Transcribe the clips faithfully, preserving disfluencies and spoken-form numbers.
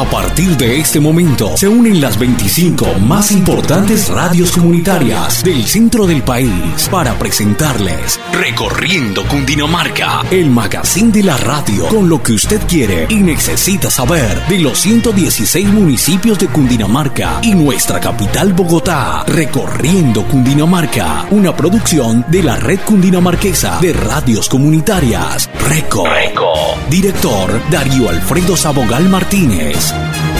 A partir de este momento se unen las veinticinco más importantes radios comunitarias del centro del país para presentarles Recorriendo Cundinamarca, el magazine de la radio con lo que usted quiere y necesita saber de los ciento dieciséis municipios de Cundinamarca y nuestra capital Bogotá. Recorriendo Cundinamarca, una producción de la Red Cundinamarquesa de Radios Comunitarias, RECO. RECO. Director Darío Alfredo Sabogal Martínez.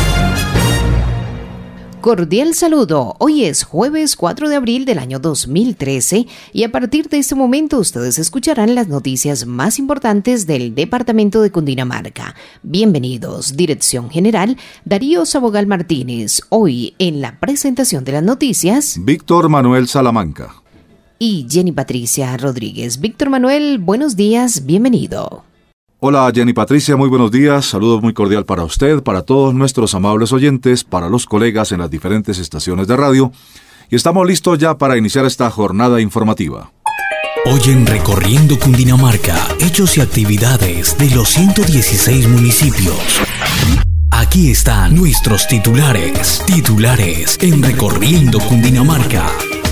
Cordial saludo, hoy es jueves cuatro de abril del año dos mil trece y a partir de este momento ustedes escucharán las noticias más importantes del departamento de Cundinamarca. Bienvenidos, Dirección General Darío Sabogal Martínez. Hoy en la presentación de las noticias, Víctor Manuel Salamanca y Jenny Patricia Rodríguez. Víctor Manuel, buenos días, bienvenido. Hola Jenny Patricia, muy buenos días, saludos muy cordial para usted, para todos nuestros amables oyentes, para los colegas en las diferentes estaciones de radio, y estamos listos ya para iniciar esta jornada informativa. Hoy en Recorriendo Cundinamarca, hechos y actividades de los ciento dieciséis municipios. Aquí están nuestros titulares, titulares en Recorriendo Cundinamarca.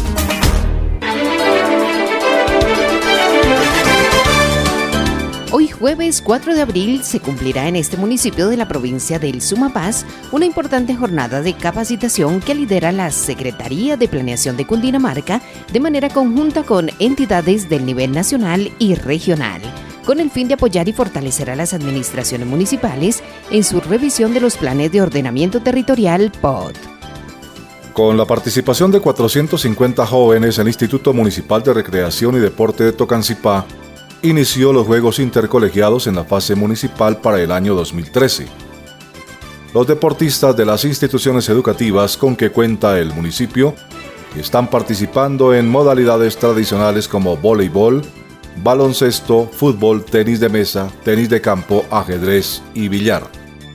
Hoy jueves cuatro de abril se cumplirá en este municipio de la provincia del Sumapaz una importante jornada de capacitación que lidera la Secretaría de Planeación de Cundinamarca de manera conjunta con entidades del nivel nacional y regional, con el fin de apoyar y fortalecer a las administraciones municipales en su revisión de los planes de ordenamiento territorial P O D. Con la participación de cuatrocientos cincuenta jóvenes, el Instituto Municipal de Recreación y Deporte de Tocancipá inició los Juegos Intercolegiados en la fase municipal para el año dos mil trece. Los deportistas de las instituciones educativas con que cuenta el municipio están participando en modalidades tradicionales como voleibol, baloncesto, fútbol, tenis de mesa, tenis de campo, ajedrez y billar.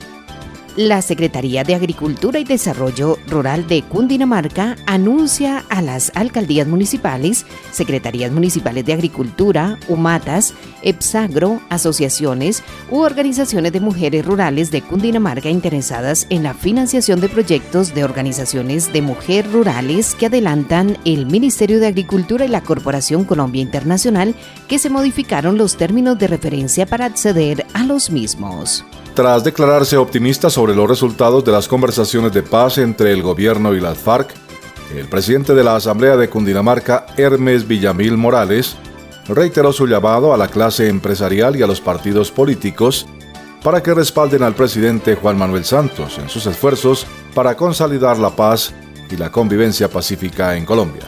La Secretaría de Agricultura y Desarrollo Rural de Cundinamarca anuncia a las alcaldías municipales, secretarías municipales de agricultura, UMATAS, EPSAGRO, asociaciones u organizaciones de mujeres rurales de Cundinamarca interesadas en la financiación de proyectos de organizaciones de mujeres rurales que adelantan el Ministerio de Agricultura y la Corporación Colombia Internacional, que se modificaron los términos de referencia para acceder a los mismos. Tras declararse optimista sobre los resultados de las conversaciones de paz entre el gobierno y las FARC, el presidente de la Asamblea de Cundinamarca, Hermes Villamil Morales, reiteró su llamado a la clase empresarial y a los partidos políticos para que respalden al presidente Juan Manuel Santos en sus esfuerzos para consolidar la paz y la convivencia pacífica en Colombia.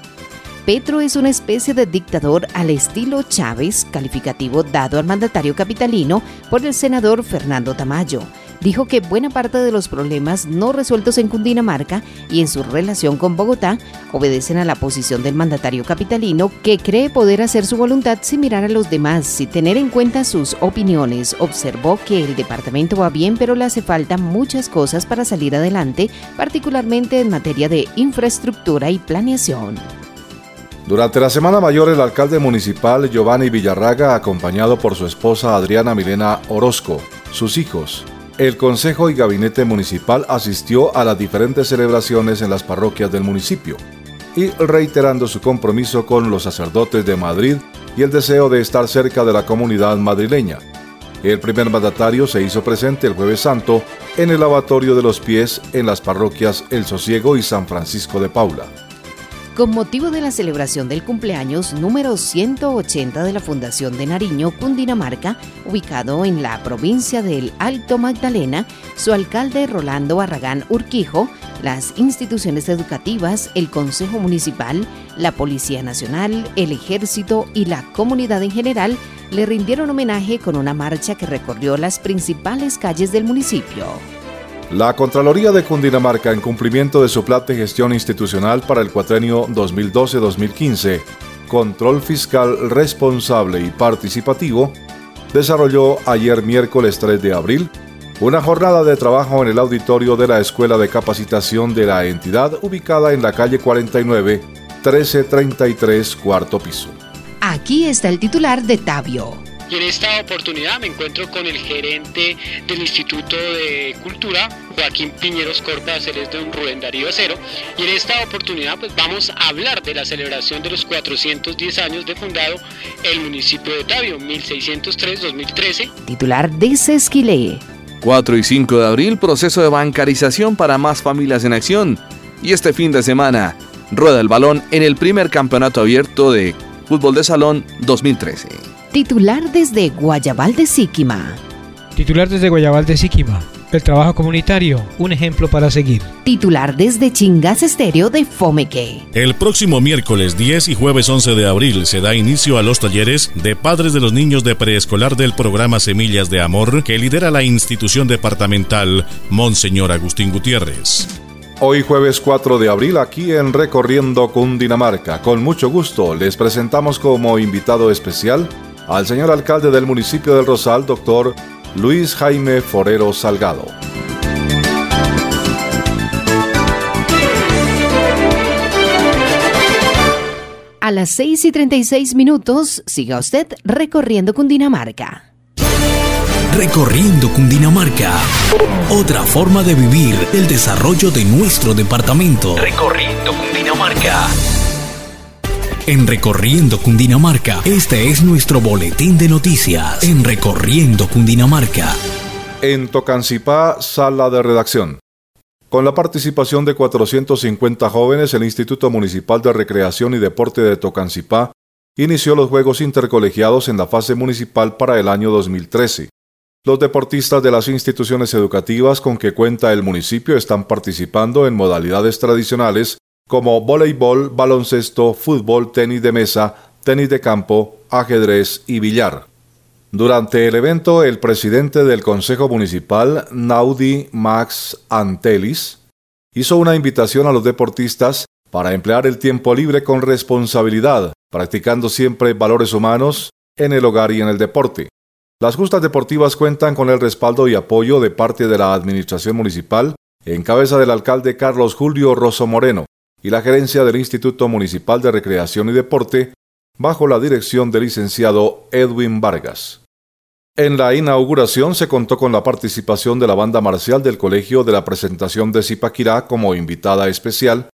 Petro es una especie de dictador al estilo Chávez, calificativo dado al mandatario capitalino por el senador Fernando Tamayo. Dijo que buena parte de los problemas no resueltos en Cundinamarca y en su relación con Bogotá obedecen a la posición del mandatario capitalino, que cree poder hacer su voluntad sin mirar a los demás y tener en cuenta sus opiniones. Observó que el departamento va bien, pero le hace falta muchas cosas para salir adelante, particularmente en materia de infraestructura y planeación. Durante la Semana Mayor, el alcalde municipal Giovanni Villarraga, acompañado por su esposa Adriana Milena Orozco, sus hijos, el Consejo y Gabinete Municipal asistió a las diferentes celebraciones en las parroquias del municipio y reiterando su compromiso con los sacerdotes de Madrid y el deseo de estar cerca de la comunidad madrileña. El primer mandatario se hizo presente el Jueves Santo en el lavatorio de los pies en las parroquias El Sosiego y San Francisco de Paula. Con motivo de la celebración del cumpleaños número ciento ochenta de la Fundación de Nariño, Cundinamarca, ubicado en la provincia del Alto Magdalena, su alcalde Rolando Barragán Urquijo, las instituciones educativas, el Consejo Municipal, la Policía Nacional, el Ejército y la comunidad en general le rindieron homenaje con una marcha que recorrió las principales calles del municipio. La Contraloría de Cundinamarca, en cumplimiento de su plan de gestión institucional para el cuatrenio dos mil doce a dos mil quince, Control Fiscal Responsable y Participativo, desarrolló ayer miércoles tres de abril una jornada de trabajo en el auditorio de la Escuela de Capacitación de la entidad, ubicada en la calle cuarenta y nueve, trece treinta y tres, cuarto piso. Aquí está el titular de Tabio. y en esta oportunidad me encuentro con el gerente del Instituto de Cultura, Joaquín Piñeros Corpas, él es don Rubén Darío Acero, y en esta oportunidad pues vamos a hablar de la celebración de los cuatrocientos diez años de fundado el municipio de Otavio, mil seiscientos tres a dos mil trece. Titular de Sesquilé. cuatro y cinco de abril, proceso de bancarización para más familias en acción. Y este fin de semana, rueda el balón en el primer campeonato abierto de fútbol de salón dos mil trece. Titular desde Guayabal de Síquima. Titular desde Guayabal de Síquima. El trabajo comunitario, un ejemplo para seguir. Titular desde Chingas Estéreo de Fomeque. El próximo miércoles diez y jueves once de abril se da inicio a los talleres de padres de los niños de preescolar del programa Semillas de Amor que lidera la institución departamental Monseñor Agustín Gutiérrez. Hoy jueves cuatro de abril aquí en Recorriendo Cundinamarca. Con mucho gusto les presentamos como invitado especial al señor alcalde del municipio del Rosal, doctor Luis Jaime Forero Salgado. A las seis y treinta y seis minutos, siga usted recorriendo Cundinamarca. Recorriendo Cundinamarca. Otra forma de vivir el desarrollo de nuestro departamento. Recorriendo Cundinamarca. En Recorriendo Cundinamarca, este es nuestro boletín de noticias. En Recorriendo Cundinamarca. En Tocancipá, sala de redacción. Con la participación de cuatrocientos cincuenta jóvenes, el Instituto Municipal de Recreación y Deporte de Tocancipá inició los Juegos Intercolegiados en la fase municipal para el año dos mil trece. Los deportistas de las instituciones educativas con que cuenta el municipio están participando en modalidades tradicionales como voleibol, baloncesto, fútbol, tenis de mesa, tenis de campo, ajedrez y billar. Durante el evento, el presidente del Consejo Municipal, Naudi Max Antelis, hizo una invitación a los deportistas para emplear el tiempo libre con responsabilidad, practicando siempre valores humanos en el hogar y en el deporte. Las justas deportivas cuentan con el respaldo y apoyo de parte de la administración municipal, en cabeza del alcalde Carlos Julio Rosso Moreno, y la gerencia del Instituto Municipal de Recreación y Deporte, bajo la dirección del licenciado Edwin Vargas. En la inauguración se contó con la participación de la banda marcial del Colegio de la Presentación de Zipaquirá como invitada especial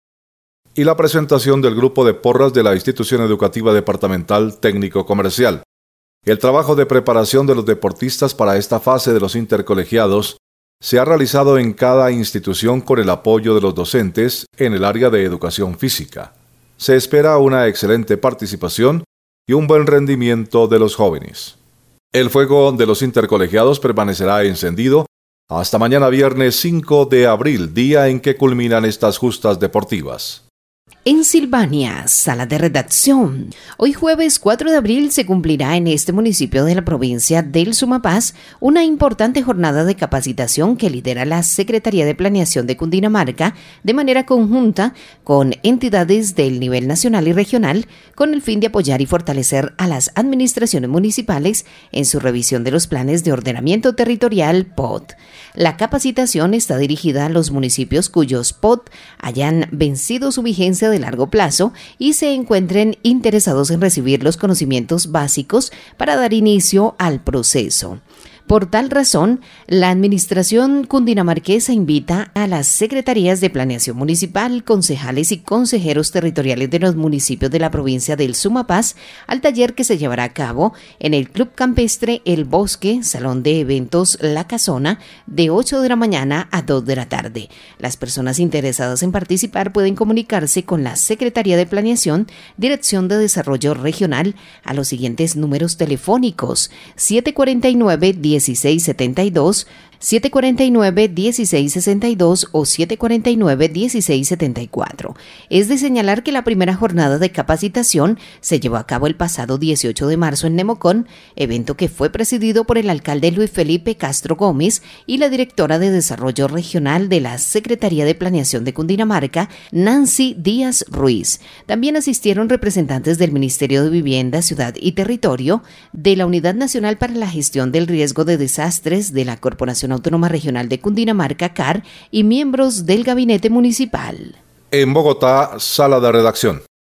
y la presentación del grupo de porras de la Institución Educativa Departamental Técnico Comercial. El trabajo de preparación de los deportistas para esta fase de los intercolegiados se ha realizado en cada institución con el apoyo de los docentes en el área de educación física. Se espera una excelente participación y un buen rendimiento de los jóvenes. El fuego de los intercolegiados permanecerá encendido hasta mañana viernes cinco de abril, día en que culminan estas justas deportivas. En Silvania, sala de redacción. Hoy jueves cuatro de abril se cumplirá en este municipio de la provincia del Sumapaz una importante jornada de capacitación que lidera la Secretaría de Planeación de Cundinamarca de manera conjunta con entidades del nivel nacional y regional con el fin de apoyar y fortalecer a las administraciones municipales en su revisión de los planes de ordenamiento territorial P O T. La capacitación está dirigida a los municipios cuyos P O T hayan vencido su vigencia de largo plazo y se encuentren interesados en recibir los conocimientos básicos para dar inicio al proceso. Por tal razón, la administración cundinamarquesa invita a las secretarías de planeación municipal, concejales y consejeros territoriales de los municipios de la provincia del Sumapaz al taller que se llevará a cabo en el Club Campestre El Bosque, Salón de Eventos La Casona, de ocho de la mañana a dos de la tarde. Las personas interesadas en participar pueden comunicarse con la Secretaría de Planeación, Dirección de Desarrollo Regional, a los siguientes números telefónicos: siete cuatro nueve, dieciséis setenta y dos, siete cuatro nueve, dieciséis sesenta y dos o siete cuatro nueve, dieciséis setenta y cuatro. Es de señalar que la primera jornada de capacitación se llevó a cabo el pasado dieciocho de marzo en Nemocón, evento que fue presidido por el alcalde Luis Felipe Castro Gómez y la directora de Desarrollo Regional de la Secretaría de Planeación de Cundinamarca, Nancy Díaz Ruiz. También asistieron representantes del Ministerio de Vivienda, Ciudad y Territorio, de la Unidad Nacional para la Gestión del Riesgo de Desastres de la Corporación Autónoma Regional de Cundinamarca, C A R, y miembros del Gabinete Municipal. En Bogotá, sala de redacción.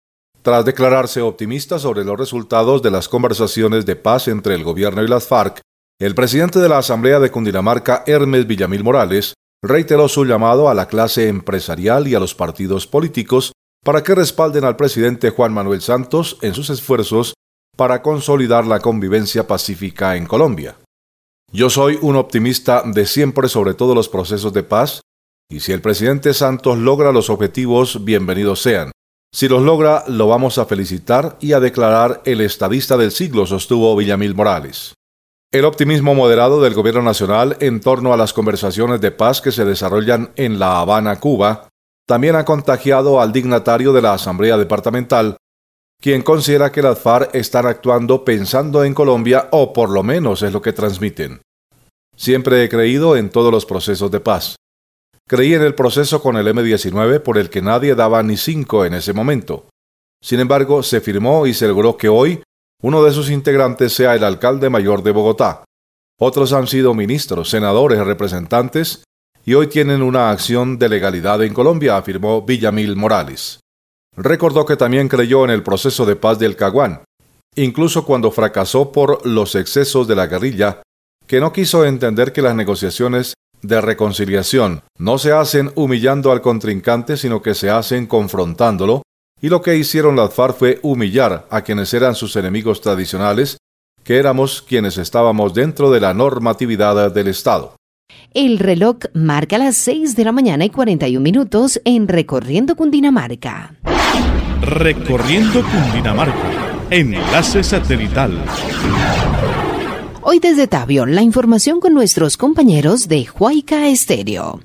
Tras declararse optimista sobre los resultados de las conversaciones de paz entre el gobierno y las FARC, el presidente de la Asamblea de Cundinamarca, Hermes Villamil Morales, reiteró su llamado a la clase empresarial y a los partidos políticos para que respalden al presidente Juan Manuel Santos en sus esfuerzos para consolidar la convivencia pacífica en Colombia. Yo soy un optimista de siempre sobre todos los procesos de paz, y si el presidente Santos logra los objetivos, bienvenidos sean. Si los logra, lo vamos a felicitar y a declarar el estadista del siglo, sostuvo Villamil Morales. El optimismo moderado del gobierno nacional en torno a las conversaciones de paz que se desarrollan en La Habana, Cuba, también ha contagiado al dignatario de la Asamblea Departamental, quien considera que las FARC están actuando pensando en Colombia, o por lo menos es lo que transmiten. Siempre he creído en todos los procesos de paz. Creí en el proceso con el eme diecinueve por el que nadie daba ni cinco en ese momento. Sin embargo, se firmó y se logró que hoy uno de sus integrantes sea el alcalde mayor de Bogotá. Otros han sido ministros, senadores, representantes, y hoy tienen una acción de legalidad en Colombia, afirmó Villamil Morales. Recordó que también creyó en el proceso de paz del Caguán, incluso cuando fracasó por los excesos de la guerrilla, que no quiso entender que las negociaciones de reconciliación no se hacen humillando al contrincante, sino que se hacen confrontándolo, y lo que hicieron las FARC fue humillar a quienes eran sus enemigos tradicionales, que éramos quienes estábamos dentro de la normatividad del Estado. El reloj marca las seis de la mañana y cuarenta y un minutos en Recorriendo Cundinamarca. Recorriendo Cundinamarca. Enlace satelital. Hoy desde Tabio, la información con nuestros compañeros de Huayca Estéreo.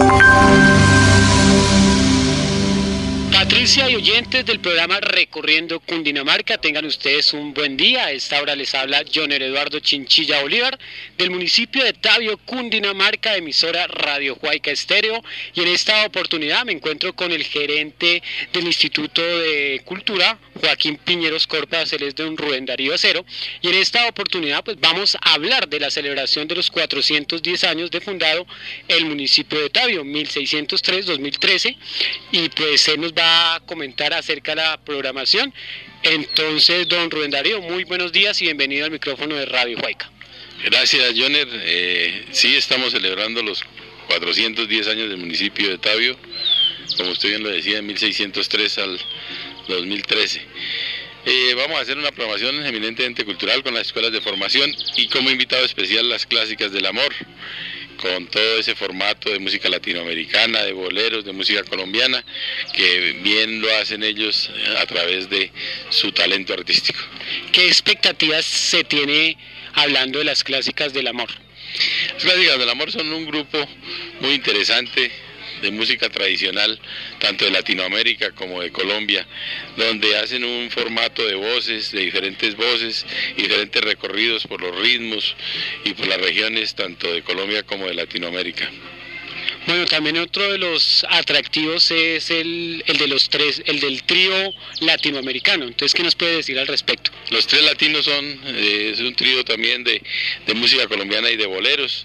Patricia y oyentes del programa Recorriendo Cundinamarca, tengan ustedes un buen día. A esta hora les habla Joner Eduardo Chinchilla Bolívar, del municipio de Tabio, Cundinamarca, emisora Radio Huayca Estéreo. Y en esta oportunidad me encuentro con el gerente del Instituto de Cultura, Joaquín Piñeros Córdoba, él es de un Rubén Darío Acero. Y en esta oportunidad pues vamos a hablar de la celebración de los cuatrocientos diez años de fundado el municipio de Tabio, mil seiscientos tres a dos mil trece. Y pues él nos va a comentar acerca de la programación. Entonces, don Rubén Darío, muy buenos días y bienvenido al micrófono de Radio Huayca. Gracias, Joner. Eh, sí, estamos celebrando los cuatrocientos diez años del municipio de Tabio, como usted bien lo decía, de mil seiscientos tres al dos mil trece. Eh, vamos a hacer una programación eminentemente cultural con las escuelas de formación y como invitado especial las clásicas del amor, con todo ese formato de música latinoamericana, de boleros, de música colombiana, que bien lo hacen ellos a través de su talento artístico. ¿Qué expectativas se tiene hablando de las clásicas del amor? Las clásicas del amor son un grupo muy interesante de música tradicional, tanto de Latinoamérica como de Colombia, donde hacen un formato de voces, de diferentes voces, y diferentes recorridos por los ritmos y por las regiones, tanto de Colombia como de Latinoamérica. Bueno, también otro de los atractivos es el, el de los tres, el del trío latinoamericano. Entonces, ¿qué nos puede decir al respecto? Los tres latinos son, eh, es un trío también de, de música colombiana y de boleros.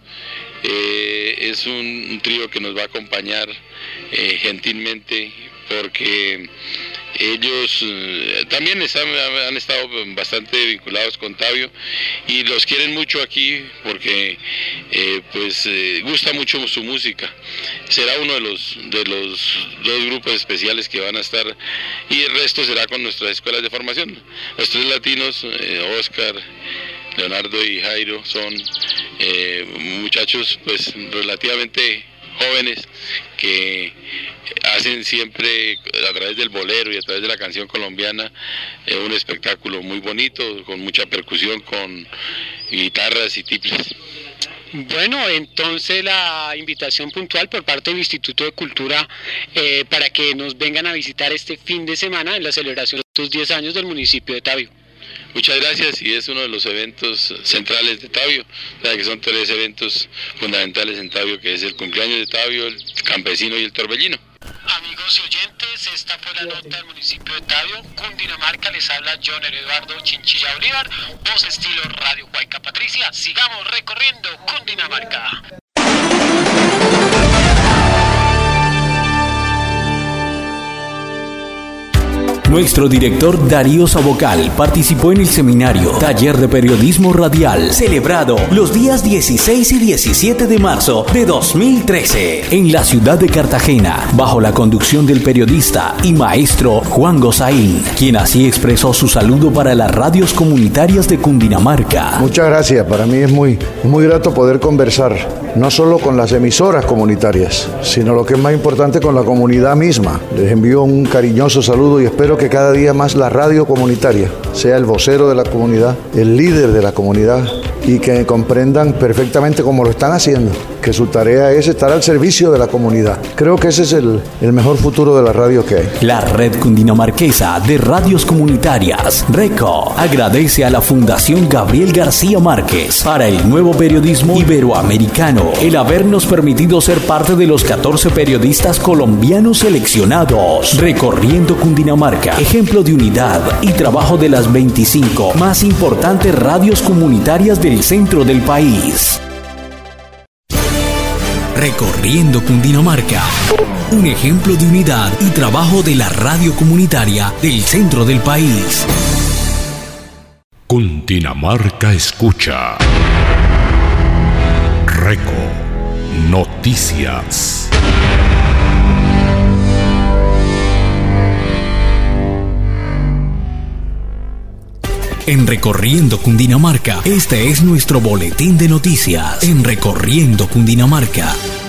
Eh, es un, un trío que nos va a acompañar eh, gentilmente porque ellos eh, también están, han estado bastante vinculados con Tabio y los quieren mucho aquí porque eh, pues eh, gusta mucho su música. Será uno de los de los dos grupos especiales que van a estar y el resto será con nuestras escuelas de formación. Los tres latinos, eh, Oscar, Leonardo y Jairo, son eh, muchachos pues relativamente jóvenes que hacen siempre a través del bolero y a través de la canción colombiana eh, un espectáculo muy bonito, con mucha percusión, con guitarras y tiples. Bueno, entonces la invitación puntual por parte del Instituto de Cultura eh, para que nos vengan a visitar este fin de semana en la celebración de los diez años del municipio de Tabio. Muchas gracias, y es uno de los eventos centrales de Tabio, o sea que son tres eventos fundamentales en Tabio, que es el cumpleaños de Tabio, el campesino y el torbellino. Amigos y oyentes, esta fue la nota del municipio de Tabio, Cundinamarca. Les habla Joner Eduardo Chinchilla Bolívar, voz estilo Radio Huayca. Patricia, sigamos recorriendo Cundinamarca. Nuestro director Darío Sabocal participó en el seminario Taller de Periodismo Radial, celebrado los días dieciséis y diecisiete de marzo de dos mil trece en la ciudad de Cartagena, bajo la conducción del periodista y maestro Juan Gozaín, quien así expresó su saludo para las radios comunitarias de Cundinamarca. Muchas gracias, para mí es muy, muy grato poder conversar, no solo con las emisoras comunitarias, sino lo que es más importante con la comunidad misma. Les envío un cariñoso saludo y espero que cada día más la radio comunitaria sea el vocero de la comunidad, el líder de la comunidad, y que comprendan perfectamente cómo lo están haciendo, que su tarea es estar al servicio de la comunidad. Creo que ese es el, el mejor futuro de la radio que hay. La Red Cundinamarquesa de Radios Comunitarias, RECO, agradece a la Fundación Gabriel García Márquez para el nuevo periodismo iberoamericano el habernos permitido ser parte de los catorce periodistas colombianos seleccionados, recorriendo Cundinamarca, ejemplo de unidad y trabajo de las veinticinco más importantes radios comunitarias del centro del país. Recorriendo Cundinamarca, un ejemplo de unidad y trabajo de la radio comunitaria del centro del país. Cundinamarca escucha. Reco Noticias. En Recorriendo Cundinamarca, este es nuestro boletín de noticias. En Recorriendo Cundinamarca.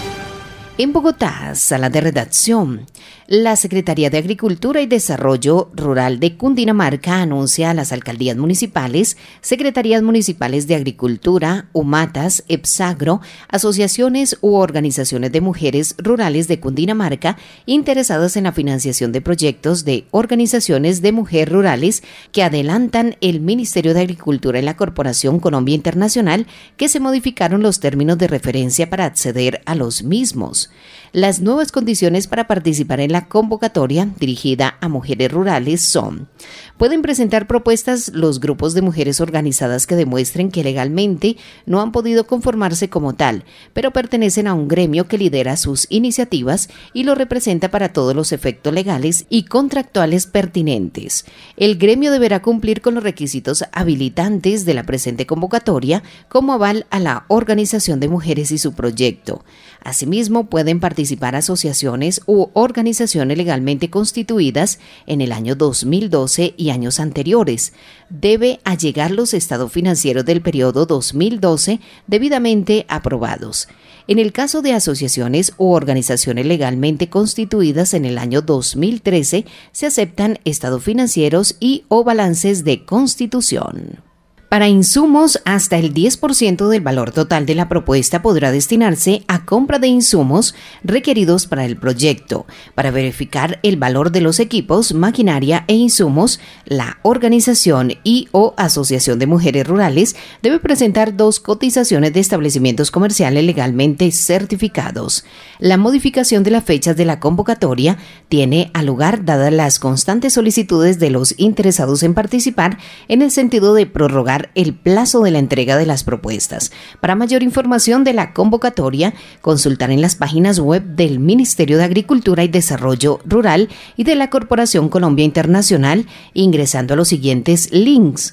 En Bogotá, sala de redacción. La Secretaría de Agricultura y Desarrollo Rural de Cundinamarca anuncia a las alcaldías municipales, secretarías municipales de Agricultura, UMATAS, EPSAGRO, asociaciones u organizaciones de mujeres rurales de Cundinamarca interesadas en la financiación de proyectos de organizaciones de mujeres rurales que adelantan el Ministerio de Agricultura y la Corporación Colombia Internacional, que se modificaron los términos de referencia para acceder a los mismos. Las nuevas condiciones para participar en la convocatoria dirigida a mujeres rurales son: pueden presentar propuestas los grupos de mujeres organizadas que demuestren que legalmente no han podido conformarse como tal, pero pertenecen a un gremio que lidera sus iniciativas y lo representa para todos los efectos legales y contractuales pertinentes. El gremio deberá cumplir con los requisitos habilitantes de la presente convocatoria como aval a la organización de mujeres y su proyecto. Asimismo, pueden participar asociaciones u organizaciones legalmente constituidas en el año dos mil doce y años anteriores. Debe allegar los estados financieros del periodo dos mil doce debidamente aprobados. En el caso de asociaciones u organizaciones legalmente constituidas en el año dos mil trece, se aceptan estados financieros y o balances de constitución. Para insumos, hasta el diez por ciento del valor total de la propuesta podrá destinarse a compra de insumos requeridos para el proyecto. Para verificar el valor de los equipos, maquinaria e insumos, la organización y o asociación de mujeres rurales debe presentar dos cotizaciones de establecimientos comerciales legalmente certificados. La modificación de las fechas de la convocatoria tiene a lugar dadas las constantes solicitudes de los interesados en participar en el sentido de prorrogar el plazo de la entrega de las propuestas. Para mayor información de la convocatoria, consultar en las páginas web del Ministerio de Agricultura y Desarrollo Rural y de la Corporación Colombia Internacional, ingresando a los siguientes links: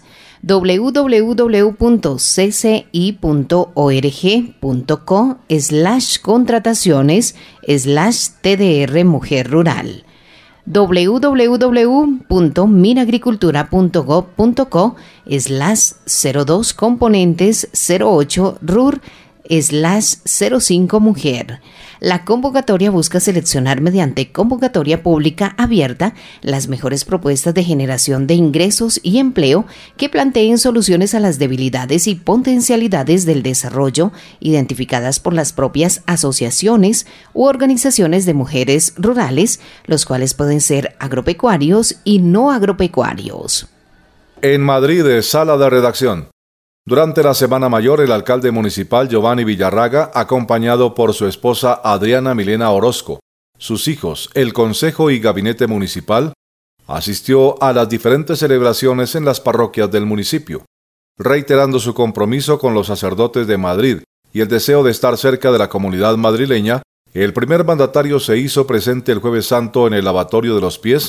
w w w punto c c i punto org punto co slash contrataciones slash t d r mujer rural, w w w punto minagricultura punto gov punto co slash cero dos componentes cero ocho rur slash cero cinco mujer. La convocatoria busca seleccionar mediante convocatoria pública abierta las mejores propuestas de generación de ingresos y empleo que planteen soluciones a las debilidades y potencialidades del desarrollo identificadas por las propias asociaciones u organizaciones de mujeres rurales, los cuales pueden ser agropecuarios y no agropecuarios. En Madrid, sala de redacción. Durante la Semana Mayor, el alcalde municipal Giovanni Villarraga, acompañado por su esposa Adriana Milena Orozco, sus hijos, el Consejo y Gabinete Municipal, asistió a las diferentes celebraciones en las parroquias del municipio, reiterando su compromiso con los sacerdotes de Madrid y el deseo de estar cerca de la comunidad madrileña. El primer mandatario se hizo presente el Jueves Santo en el lavatorio de los pies,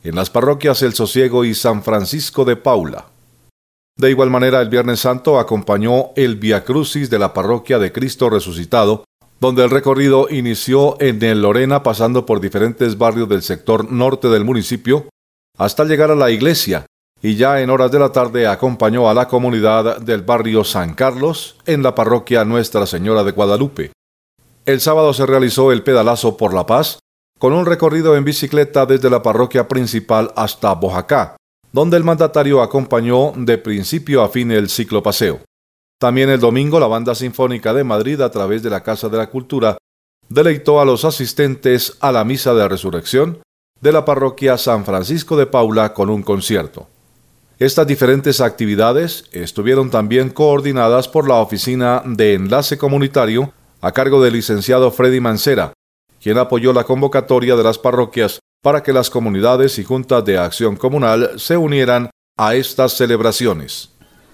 en las parroquias El Sosiego y San Francisco de Paula. De igual manera, el Viernes Santo acompañó el Vía Crucis de la parroquia de Cristo Resucitado, donde el recorrido inició en el Lorena, pasando por diferentes barrios del sector norte del municipio, hasta llegar a la iglesia, y ya en horas de la tarde acompañó a la comunidad del barrio San Carlos en la parroquia Nuestra Señora de Guadalupe. El sábado se realizó el pedalazo por la paz, con un recorrido en bicicleta desde la parroquia principal hasta Bojacá, donde el mandatario acompañó de principio a fin el ciclopaseo. También el domingo la Banda Sinfónica de Madrid, a través de la Casa de la Cultura, deleitó a los asistentes a la Misa de Resurrección de la parroquia San Francisco de Paula con un concierto. Estas diferentes actividades estuvieron también coordinadas por la Oficina de Enlace Comunitario a cargo del licenciado Freddy Mancera, quien apoyó la convocatoria de las parroquias para que las comunidades y juntas de acción comunal se unieran a estas celebraciones.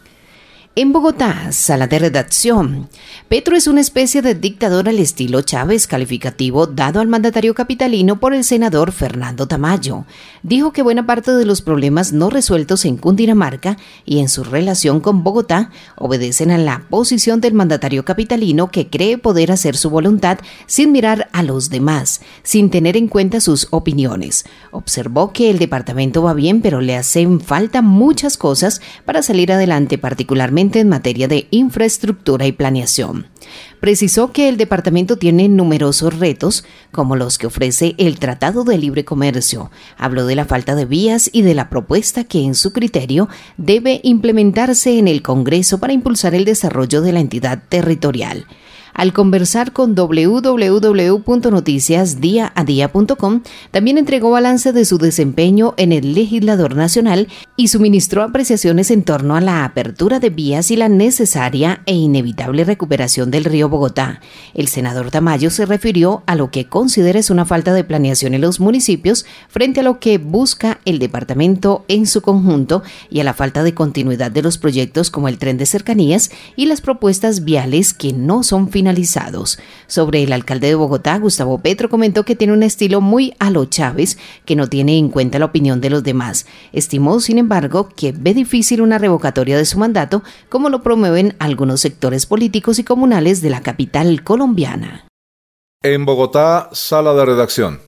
En Bogotá, sala de redacción. Petro es una especie de dictador al estilo Chávez, calificativo dado al mandatario capitalino por el senador Fernando Tamayo. Dijo que buena parte de los problemas no resueltos en Cundinamarca y en su relación con Bogotá obedecen a la posición del mandatario capitalino, que cree poder hacer su voluntad sin mirar a los demás, sin tener en cuenta sus opiniones. Observó que el departamento va bien, pero le hacen falta muchas cosas para salir adelante, particularmente en materia de infraestructura y planeación. Precisó que el departamento tiene numerosos retos, como los que ofrece el Tratado de Libre Comercio. Habló de la falta de vías y de la propuesta que, en su criterio, debe implementarse en el Congreso para impulsar el desarrollo de la entidad territorial. Al conversar con doble u doble u doble u punto noticias día a día punto com, también entregó balance de su desempeño en el Legislador Nacional y suministró apreciaciones en torno a la apertura de vías y la necesaria e inevitable recuperación del río Bogotá. El senador Tamayo se refirió a lo que considera es una falta de planeación en los municipios frente a lo que busca el departamento en su conjunto y a la falta de continuidad de los proyectos como el tren de cercanías y las propuestas viales que no son finalizadas. finalizados. Sobre el alcalde de Bogotá, Gustavo Petro, comentó que tiene un estilo muy a lo Chávez, que no tiene en cuenta la opinión de los demás. Estimó, sin embargo, que ve difícil una revocatoria de su mandato, como lo promueven algunos sectores políticos y comunales de la capital colombiana. En Bogotá, sala de redacción.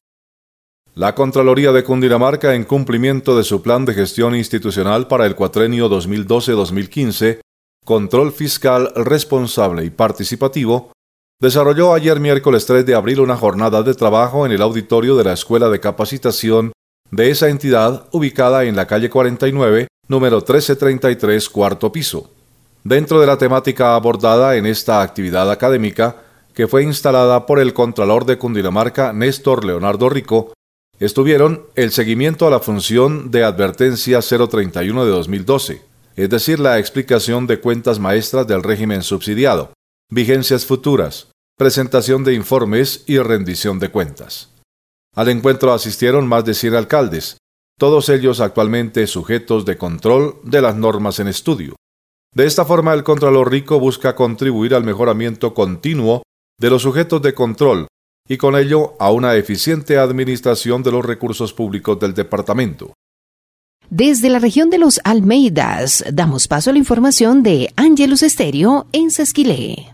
La Contraloría de Cundinamarca, en cumplimiento de su plan de gestión institucional para el cuatrenio dos mil doce a dos mil quince, Control Fiscal Responsable y Participativo, desarrolló ayer miércoles tres de abril una jornada de trabajo en el auditorio de la Escuela de Capacitación de esa entidad, ubicada en la calle cuarenta y nueve, número trece treinta y tres, cuarto piso. Dentro de la temática abordada en esta actividad académica, que fue instalada por el Contralor de Cundinamarca, Néstor Leonardo Rico, estuvieron el seguimiento a la función de advertencia cero treinta y uno de dos mil doce, es decir, la explicación de cuentas maestras del régimen subsidiado, vigencias futuras, presentación de informes y rendición de cuentas. Al encuentro asistieron más de cien alcaldes, todos ellos actualmente sujetos de control de las normas en estudio. De esta forma, el Contralor Rico busca contribuir al mejoramiento continuo de los sujetos de control y con ello a una eficiente administración de los recursos públicos del departamento. Desde la región de los Almeidas, damos paso a la información de Ángelus Estéreo en Sesquilé.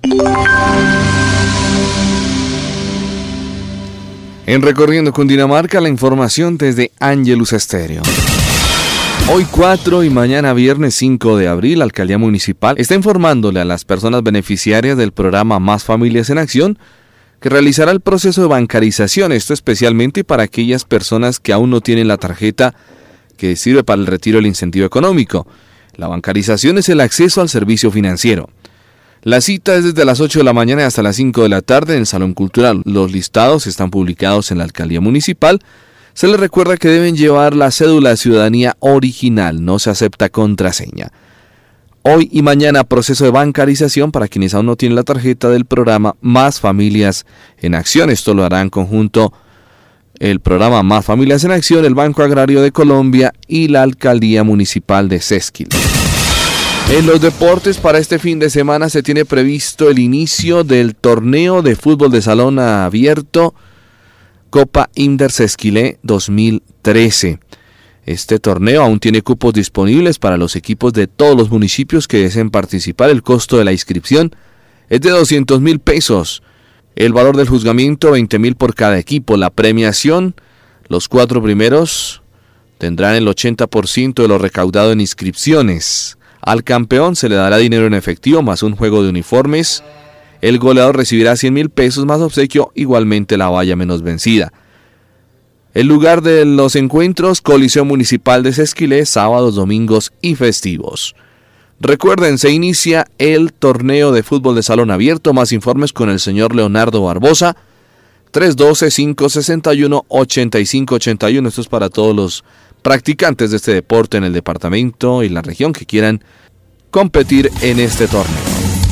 En Recorriendo Cundinamarca, la información desde Ángelus Estéreo. Hoy cuatro y mañana viernes cinco de abril, la Alcaldía Municipal está informándole a las personas beneficiarias del programa Más Familias en Acción que realizará el proceso de bancarización, esto especialmente para aquellas personas que aún no tienen la tarjeta que sirve para el retiro del incentivo económico. La bancarización es el acceso al servicio financiero. La cita es desde las ocho de la mañana hasta las cinco de la tarde en el Salón Cultural. Los listados están publicados en la Alcaldía Municipal. Se les recuerda que deben llevar la cédula de ciudadanía original, no se acepta contraseña. Hoy y mañana proceso de bancarización para quienes aún no tienen la tarjeta del programa Más Familias en Acción. Esto lo hará en conjunto el programa Más Familias en Acción, el Banco Agrario de Colombia y la Alcaldía Municipal de Sesquilé. En los deportes, para este fin de semana se tiene previsto el inicio del torneo de fútbol de salón abierto Copa Inder Sesquilé dos mil trece. Este torneo aún tiene cupos disponibles para los equipos de todos los municipios que deseen participar. El costo de la inscripción es de doscientos mil pesos. El valor del juzgamiento, veinte mil por cada equipo. La premiación, los cuatro primeros tendrán el ochenta por ciento de lo recaudado en inscripciones. Al campeón se le dará dinero en efectivo más un juego de uniformes. El goleador recibirá cien mil pesos más obsequio, igualmente la valla menos vencida. El lugar de los encuentros, Coliseo Municipal de Sesquilé, sábados, domingos y festivos. Recuerden, se inicia el torneo de fútbol de salón abierto. Más informes con el señor Leonardo Barbosa, tres uno dos, cinco seis uno, ocho cinco ocho uno. Esto es para todos los practicantes de este deporte en el departamento y la región que quieran competir en este torneo.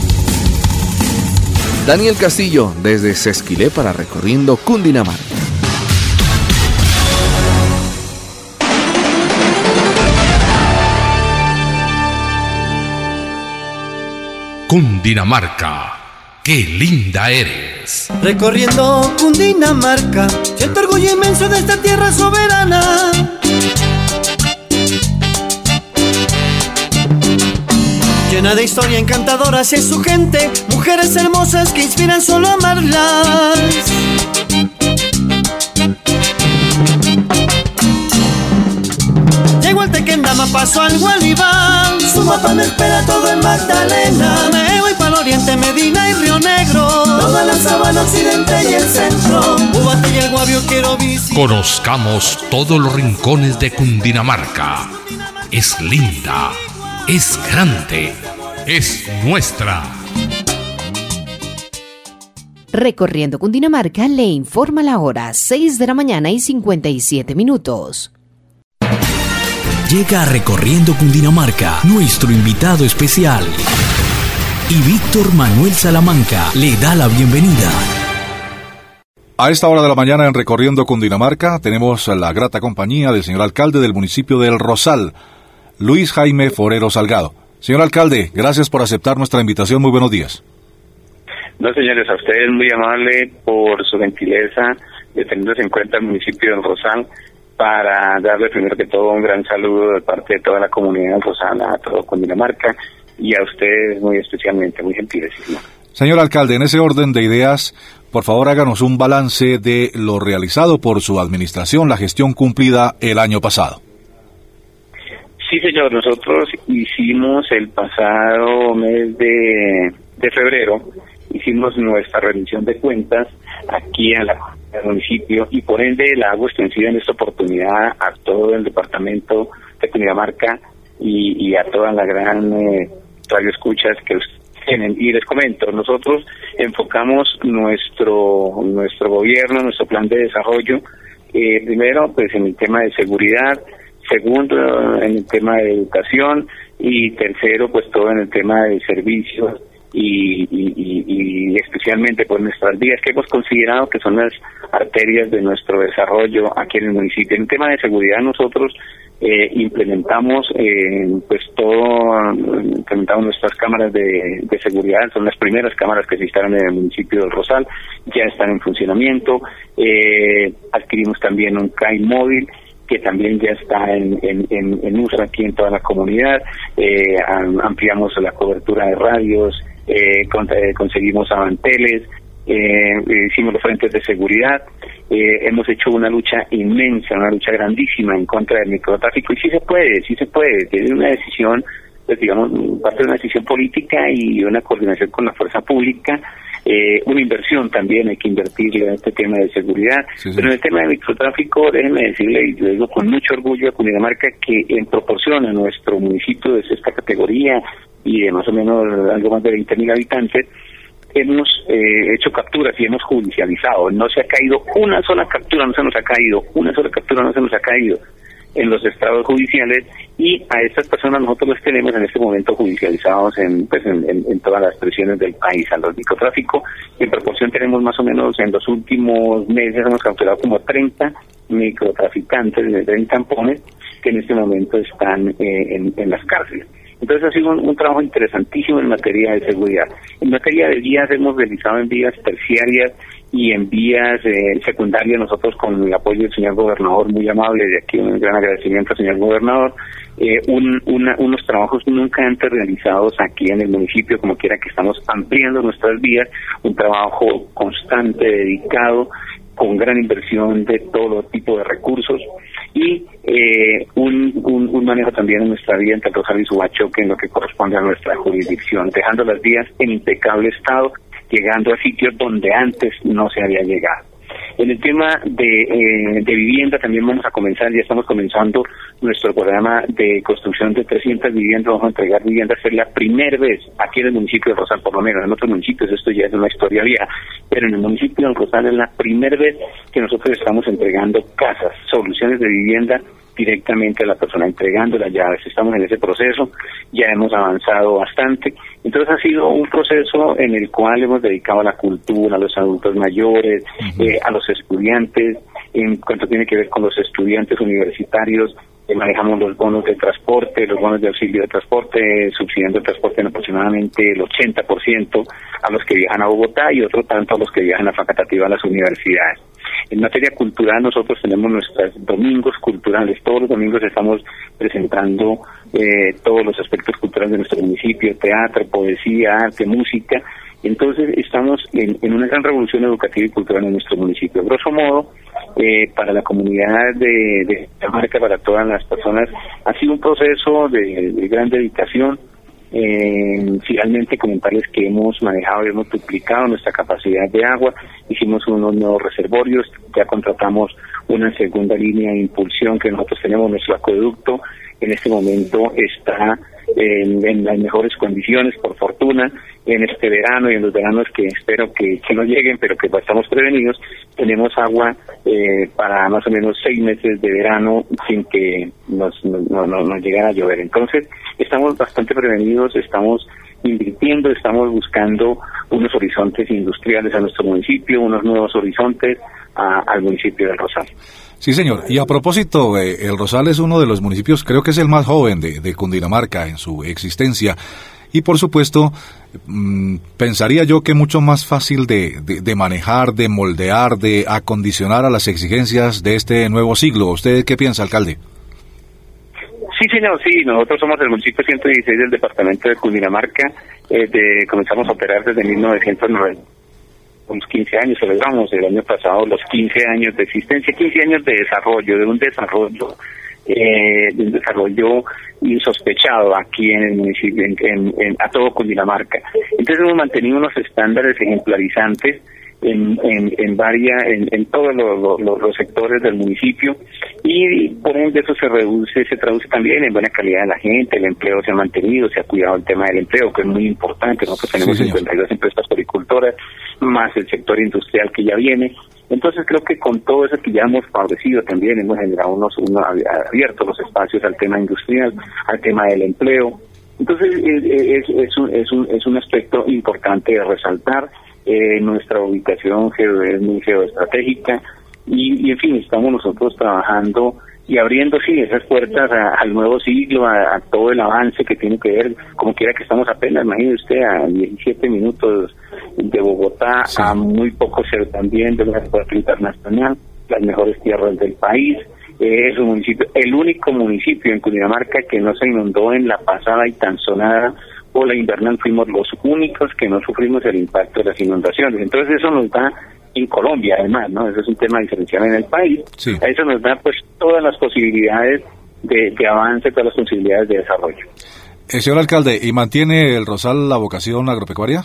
Daniel Castillo, desde Sesquilé para Recorriendo Cundinamarca. Cundinamarca, qué linda eres. Recorriendo Cundinamarca, siento orgullo inmenso de esta tierra soberana. Llena de historia encantadora es su gente, mujeres hermosas que inspiran solo a amarlas. Llego al Tequendama, paso al Gualibán, su mapa me espera todo en Magdalena. Me voy para el oriente, Medina y Río Negro, toda la sabana occidente y el centro. Ubate y el Guavio quiero visitar. Conozcamos todos los rincones de Cundinamarca. Es linda, es grande, es nuestra. Recorriendo Cundinamarca le informa la hora, seis de la mañana y cincuenta y siete minutos. Llega a Recorriendo Cundinamarca nuestro invitado especial. Y Víctor Manuel Salamanca le da la bienvenida. A esta hora de la mañana en Recorriendo Cundinamarca tenemos la grata compañía del señor alcalde del municipio del Rosal, Luis Jaime Forero Salgado. Señor alcalde, gracias por aceptar nuestra invitación. Muy buenos días. No, señores, a ustedes muy amable por su gentileza de tenernos en cuenta el municipio del Rosal, para darle primero que todo un gran saludo de parte de toda la comunidad rosana, a todo Cundinamarca, y a ustedes muy especialmente, muy gentiles. Señor alcalde, en ese orden de ideas, por favor háganos un balance de lo realizado por su administración, la gestión cumplida el año pasado. Sí, señor, nosotros hicimos el pasado mes de, de febrero, hicimos nuestra rendición de cuentas aquí en la el municipio, y por ende la hago extensiva en esta oportunidad a todo el departamento de Cundinamarca y, y a toda la gran eh, radioescuchas que tienen. Y les comento, nosotros enfocamos nuestro nuestro gobierno, nuestro plan de desarrollo, eh, primero pues en el tema de seguridad, segundo en el tema de educación y tercero pues todo en el tema de servicios. Y, y, y, y especialmente por nuestras vías que hemos considerado que son las arterias de nuestro desarrollo aquí en el municipio. En el tema de seguridad nosotros eh, implementamos eh, pues todo, implementamos nuestras cámaras de, de seguridad, son las primeras cámaras que se instalaron en el municipio del Rosal, ya están en funcionamiento, eh, adquirimos también un C A I móvil que también ya está en, en, en, en uso aquí en toda la comunidad, eh, ampliamos la cobertura de radios, Eh, con, eh, conseguimos avanteles, eh, hicimos los frentes de seguridad, eh, hemos hecho una lucha inmensa, una lucha grandísima en contra del microtráfico, y sí se puede, sí se puede, tiene una decisión, pues digamos, parte de una decisión política y una coordinación con la fuerza pública, eh, una inversión también, hay que invertirle en este tema de seguridad, sí, sí. Pero en el tema de microtráfico, déjenme decirle, y lo digo con mucho orgullo a Cundinamarca, que en proporción a nuestro municipio de sexta categoría, y de más o menos algo más de veinte mil habitantes, hemos eh, hecho capturas y hemos judicializado. No se ha caído una sola captura, no se nos ha caído, una sola captura no se nos ha caído en los estados judiciales, y a estas personas nosotros los tenemos en este momento judicializados en, pues en, en, en todas las prisiones del país. A los microtráficos, en proporción tenemos más o menos en los últimos meses hemos capturado como treinta microtraficantes de treinta tampones que en este momento están eh, en, en las cárceles. Entonces ha sido un, un trabajo interesantísimo en materia de seguridad. En materia de vías hemos realizado en vías terciarias y en vías eh, secundarias nosotros con el apoyo del señor gobernador, muy amable, de aquí un gran agradecimiento al señor gobernador, eh, un, una, unos trabajos nunca antes realizados aquí en el municipio, como quiera que estamos ampliando nuestras vías, un trabajo constante, dedicado, con gran inversión de todo tipo de recursos y eh, un, un, un manejo también en nuestra vía entre Rosal y Subachoque en lo que corresponde a nuestra jurisdicción, dejando las vías en impecable estado, llegando a sitios donde antes no se había llegado. En el tema de, eh, de vivienda también vamos a comenzar, ya estamos comenzando nuestro programa de construcción de trescientas viviendas, vamos a entregar viviendas, es la primera vez aquí en el municipio de Rosal, por lo menos en otros municipios esto ya es una historia vieja, pero en el municipio de Rosal es la primera vez que nosotros estamos entregando casas, soluciones de vivienda directamente a la persona, entregando las llaves. Estamos en ese proceso, ya hemos avanzado bastante. Entonces ha sido un proceso en el cual hemos dedicado a la cultura, a los adultos mayores, uh-huh. eh, a los estudiantes, en cuanto tiene que ver con los estudiantes universitarios, eh, manejamos los bonos de transporte, los bonos de auxilio de transporte, eh, subsidiando el transporte en aproximadamente el ochenta por ciento a los que viajan a Bogotá y otro tanto a los que viajan a facultativa a las universidades. En materia cultural nosotros tenemos nuestros domingos culturales, todos los domingos estamos presentando eh, todos los aspectos culturales de nuestro municipio, teatro, poesía, arte, música. Entonces estamos en, en una gran revolución educativa y cultural en nuestro municipio. Grosso modo, eh, para la comunidad de, de la marca, para todas las personas, ha sido un proceso de, de gran dedicación. Eh, finalmente comentarles que hemos manejado y hemos duplicado nuestra capacidad de agua, hicimos unos nuevos reservorios, ya contratamos una segunda línea de impulsión que nosotros tenemos, nuestro acueducto en este momento está en, en las mejores condiciones, por fortuna. En este verano y en los veranos que espero que, que no lleguen, pero que estamos prevenidos, tenemos agua eh, para más o menos seis meses de verano sin que nos, no, no, nos llegara a llover. Entonces, estamos bastante prevenidos, estamos invirtiendo, estamos buscando unos horizontes industriales a nuestro municipio, unos nuevos horizontes a, al municipio del Rosal. Sí, señor. Y a propósito, eh, el Rosal es uno de los municipios, creo que es el más joven de, de Cundinamarca en su existencia. Y por supuesto, mmm, pensaría yo que mucho más fácil de, de, de manejar, de moldear, de acondicionar a las exigencias de este nuevo siglo. ¿Usted qué piensa, alcalde? Sí, señor, sí. Nosotros somos el municipio ciento dieciséis del departamento de Cundinamarca. Eh, de, comenzamos a operar desde mil novecientos noventa. Unos quince años, celebramos el año pasado los quince años de existencia, quince años de desarrollo, de un desarrollo Eh, de un desarrollo insospechado aquí en el municipio, en, en, en, a todo Cundinamarca. Entonces hemos mantenido unos estándares ejemplarizantes en en, en varias, en, en todos los, los, los sectores del municipio y por ende eso se reduce, se traduce también en buena calidad de la gente, el empleo se ha mantenido, se ha cuidado el tema del empleo, que es muy importante. Nosotros tenemos sí, cincuenta y dos empresas floricultoras, más el sector industrial que ya viene. Entonces creo que con todo eso que ya hemos favorecido también hemos generado unos, unos abierto los espacios al tema industrial, al tema del empleo. Entonces es, es, es, un, es, un, es un aspecto importante de resaltar. Eh, nuestra ubicación geo, es muy geoestratégica y, y en fin, estamos nosotros trabajando y abriendo sí esas puertas a, al nuevo siglo, a, a todo el avance que tiene que ver, como quiera que estamos apenas, imagínese usted, a diecisiete minutos de Bogotá, sí. A muy poco ser también de un aeropuerto internacional, las mejores tierras del país. Eh, es un municipio, el único municipio en Cundinamarca que no se inundó en la pasada y tan sonada ola invernal, fuimos los únicos que no sufrimos el impacto de las inundaciones. Entonces eso nos da, en Colombia además, ¿no? Eso es un tema diferencial en el país. Sí. Eso nos da pues todas las posibilidades de, de avance, todas las posibilidades de desarrollo. Eh, señor alcalde, ¿y mantiene el Rosal la vocación agropecuaria?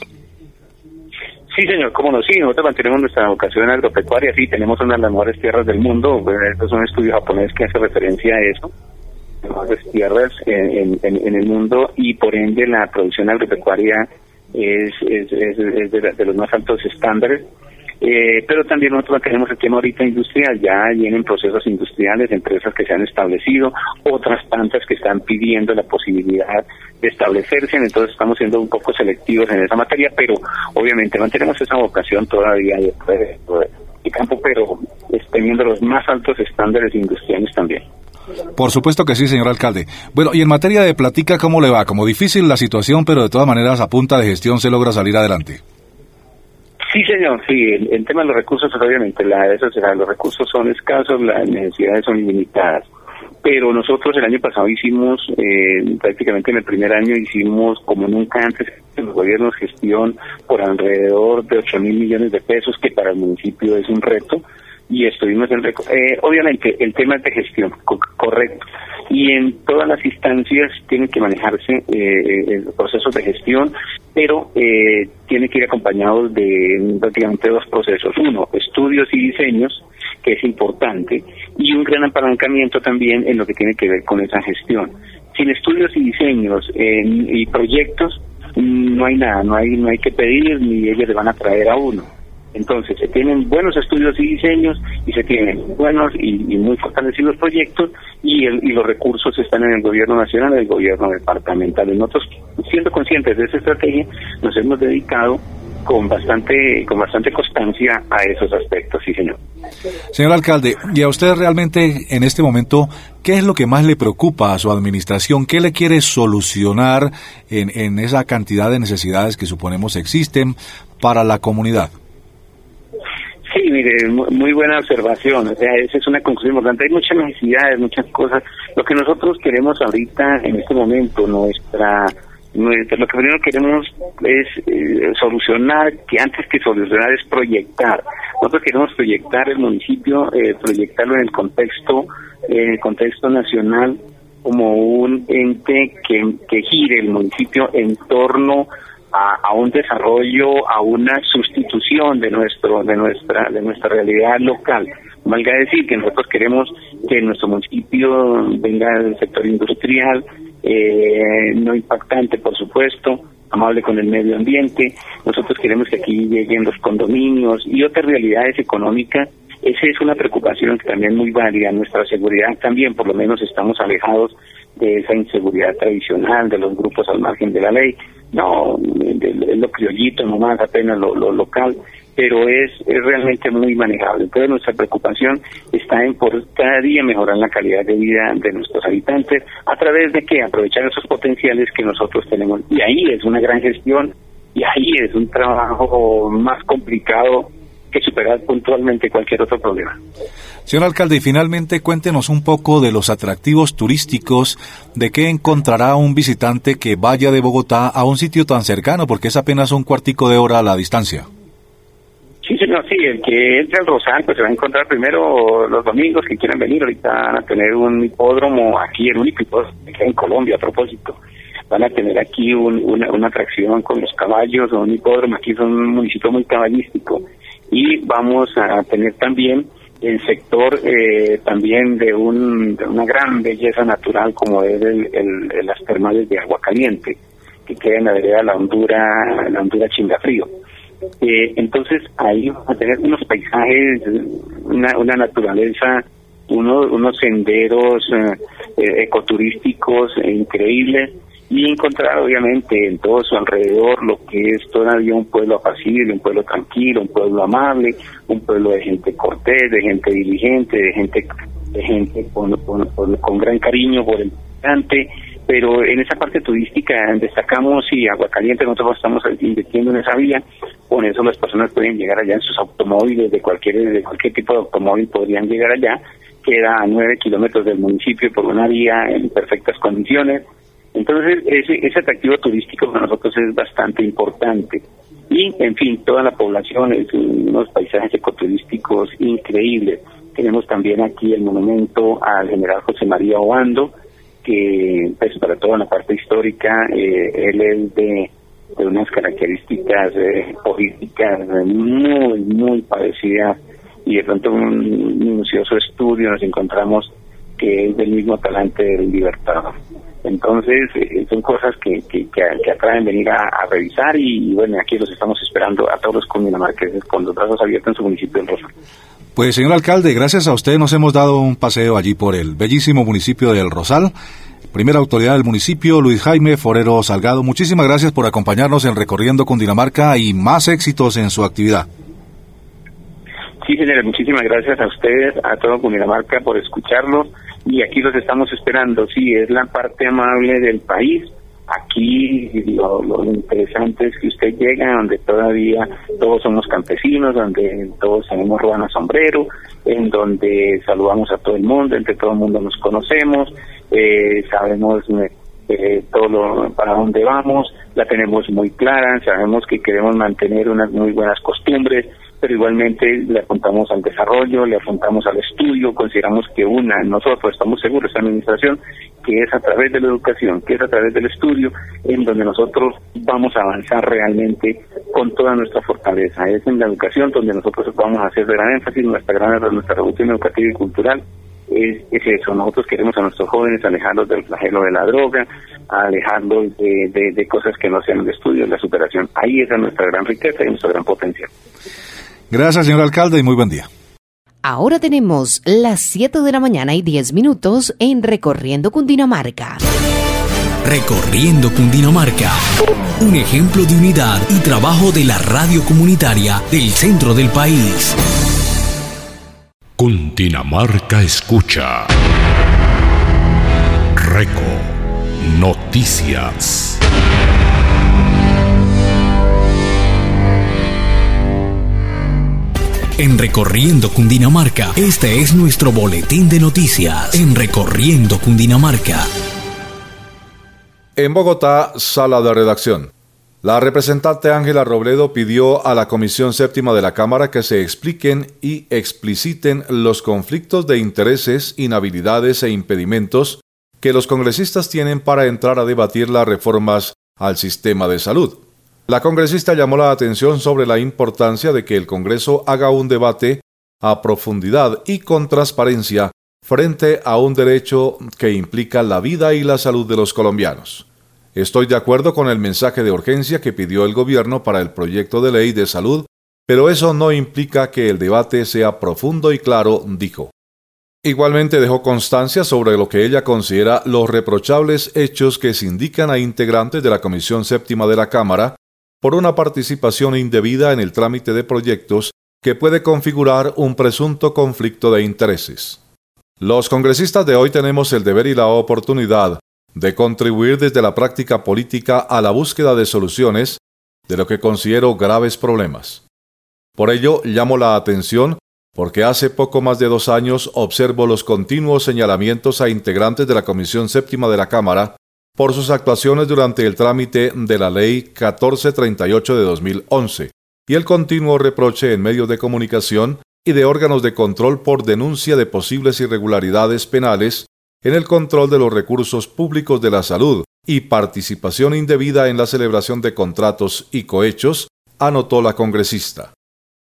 Sí, señor, cómo no, sí, nosotros mantenemos nuestra vocación agropecuaria, sí, tenemos una de las mejores tierras del mundo, estos son estudios japoneses que hacen referencia a eso, las mejores tierras en, en, en el mundo y por ende la producción agropecuaria es, es, es, es de, de los más altos estándares. Eh, pero también nosotros tenemos el tema ahorita industrial, ya vienen procesos industriales, empresas que se han establecido, otras tantas que están pidiendo la posibilidad de establecerse, entonces estamos siendo un poco selectivos en esa materia, pero obviamente mantenemos esa vocación todavía de, de, de campo, pero teniendo los más altos estándares industriales también. Por supuesto que sí, señor alcalde. Bueno, y en materia de platica, ¿cómo le va? Como difícil la situación, pero de todas maneras a punta de gestión se logra salir adelante. Sí, señor, sí, el, el tema de los recursos, obviamente, la, eso será, los recursos son escasos, las necesidades son ilimitadas. Pero nosotros el año pasado hicimos, eh, prácticamente en el primer año hicimos como nunca antes en los gobiernos gestión por alrededor de ocho mil millones de pesos, que para el municipio es un reto, y estuvimos en... Eh, obviamente el tema es de gestión, co- correcto, y en todas las instancias tienen que manejarse eh, procesos de gestión, pero eh, tienen que ir acompañados de prácticamente dos procesos. Uno, estudios y diseños, que es importante, y un gran apalancamiento también en lo que tiene que ver con esa gestión. Sin estudios y diseños eh, y proyectos, no hay nada, no hay no hay que pedir, ni ellos le van a traer a uno. Entonces, se tienen buenos estudios y diseños, y se tienen buenos y, y muy fortalecidos proyectos, y, el, y los recursos están en el gobierno nacional y el gobierno departamental. Y nosotros, siendo conscientes de esa estrategia, nos hemos dedicado con bastante con bastante constancia a esos aspectos, sí, señor. Señor alcalde, y a usted realmente en este momento, ¿qué es lo que más le preocupa a su administración? ¿Qué le quiere solucionar en, en esa cantidad de necesidades que suponemos existen para la comunidad? Sí, mire, muy buena observación. O sea, esa es una conclusión importante. Hay muchas necesidades, muchas cosas. Lo que nosotros queremos ahorita, en este momento, nuestra... nuestra lo que primero queremos es eh, solucionar, que antes que solucionar es proyectar. Nosotros queremos proyectar el municipio, eh, proyectarlo en el contexto, en el contexto nacional, como un ente que, que gire el municipio en torno A, a un desarrollo, a una sustitución de nuestro, de nuestra, de nuestra realidad local. Valga decir que nosotros queremos que nuestro municipio venga del sector industrial, eh, no impactante, por supuesto, amable con el medio ambiente. Nosotros queremos que aquí lleguen los condominios y otras realidades económicas. Esa es una preocupación que también es muy válida. Nuestra seguridad también, por lo menos estamos alejados de esa inseguridad tradicional, de los grupos al margen de la ley. No, es lo criollito nomás, apenas lo, lo local, pero es, es realmente muy manejable. Entonces nuestra preocupación está en por cada día mejorar la calidad de vida de nuestros habitantes, a través de que aprovechar esos potenciales que nosotros tenemos. Y ahí es una gran gestión, y ahí es un trabajo más complicado que superar puntualmente cualquier otro problema. Señor alcalde, y finalmente cuéntenos un poco de los atractivos turísticos, de qué encontrará un visitante que vaya de Bogotá a un sitio tan cercano, porque es apenas un cuartico de hora a la distancia. Sí, señor, sí, el que entre al Rosal, pues se va a encontrar primero los domingos que quieran venir. Ahorita van a tener un hipódromo aquí, el único hipódromo que queda en Colombia, a propósito. Van a tener aquí un, una, una atracción con los caballos, o un hipódromo. Aquí es un municipio muy cabalístico. Y vamos a tener también el sector eh, también de, un, de una gran belleza natural, como es el, el, el, las termales de Agua Caliente, que queda en la vereda La Hondura, la Hondura Chingafrío. Eh, entonces ahí vamos a tener unos paisajes, una, una naturaleza, uno, unos senderos eh, ecoturísticos eh, increíbles, y encontrar obviamente en todo su alrededor lo que es todavía un pueblo apacible, un pueblo tranquilo, un pueblo amable, un pueblo de gente cortés, de gente diligente, de gente de gente con, con, con, con gran cariño por el visitante. Pero en esa parte turística destacamos, y Agua Caliente, nosotros estamos invirtiendo en esa vía. Con eso las personas pueden llegar allá en sus automóviles, de cualquier de cualquier tipo de automóvil podrían llegar allá. Queda a nueve kilómetros del municipio por una vía en perfectas condiciones. Entonces ese, ese atractivo turístico para nosotros es bastante importante. Y, en fin, toda la población, es unos paisajes ecoturísticos increíbles. Tenemos también aquí el monumento al general José María Obando, que pues para toda la parte histórica, eh, él es de, de unas características eh, políticas muy, muy parecidas, y de pronto un minucioso estudio nos encontramos que es del mismo talante del Libertador. Entonces, eh, son cosas que, que, que, que atraen venir a, a revisar, y, y bueno, aquí los estamos esperando a todos los cundinamarqueses con los brazos abiertos en su municipio del Rosal. Pues, señor alcalde, gracias a usted nos hemos dado un paseo allí por el bellísimo municipio del Rosal. Primera autoridad del municipio, Luis Jaime Forero Salgado, muchísimas gracias por acompañarnos en Recorriendo Cundinamarca, y más éxitos en su actividad. Sí, señores, muchísimas gracias a ustedes, a todo Cundinamarca, por escucharlos, y aquí los estamos esperando. Sí, es la parte amable del país, Aquí lo, lo interesante es que usted llega donde todavía todos somos campesinos, donde todos tenemos ruana sombrero, en donde saludamos a todo el mundo, entre todo el mundo nos conocemos, eh, sabemos eh, todo lo, para dónde vamos, la tenemos muy clara, sabemos que queremos mantener unas muy buenas costumbres, pero igualmente le apuntamos al desarrollo, le apuntamos al estudio, consideramos que una, nosotros estamos seguros, esta administración, que es a través de la educación, que es a través del estudio, en donde nosotros vamos a avanzar realmente con toda nuestra fortaleza. Es en la educación donde nosotros vamos a hacer gran énfasis, nuestra gran nuestra revolución educativa y cultural, es, es eso, nosotros queremos a nuestros jóvenes alejarlos del flagelo de la droga, alejarlos de, de, de cosas que no sean el estudio, la superación. Ahí es nuestra gran riqueza y nuestro gran potencial. Gracias, señor alcalde, y muy buen día. Ahora tenemos las siete de la mañana y diez minutos en Recorriendo Cundinamarca. Recorriendo Cundinamarca. Un ejemplo de unidad y trabajo de la radio comunitaria del centro del país. Cundinamarca escucha. Reco Noticias. En Recorriendo Cundinamarca, este es nuestro boletín de noticias. En Recorriendo Cundinamarca. En Bogotá, sala de redacción. La representante Ángela Robledo pidió a la Comisión Séptima de la Cámara que se expliquen y expliciten los conflictos de intereses, inhabilidades e impedimentos que los congresistas tienen para entrar a debatir las reformas al sistema de salud. La congresista llamó la atención sobre la importancia de que el Congreso haga un debate a profundidad y con transparencia frente a un derecho que implica la vida y la salud de los colombianos. Estoy de acuerdo con el mensaje de urgencia que pidió el gobierno para el proyecto de ley de salud, pero eso no implica que el debate sea profundo y claro, dijo. Igualmente dejó constancia sobre lo que ella considera los reprochables hechos que se indican a integrantes de la Comisión Séptima de la Cámara por una participación indebida en el trámite de proyectos que puede configurar un presunto conflicto de intereses. Los congresistas de hoy tenemos el deber y la oportunidad de contribuir desde la práctica política a la búsqueda de soluciones de lo que considero graves problemas. Por ello, llamo la atención porque hace poco más de dos años observo los continuos señalamientos a integrantes de la Comisión Séptima de la Cámara por sus actuaciones durante el trámite de la Ley catorce treinta y ocho de dos mil once y el continuo reproche en medios de comunicación y de órganos de control por denuncia de posibles irregularidades penales en el control de los recursos públicos de la salud y participación indebida en la celebración de contratos y cohechos, anotó la congresista.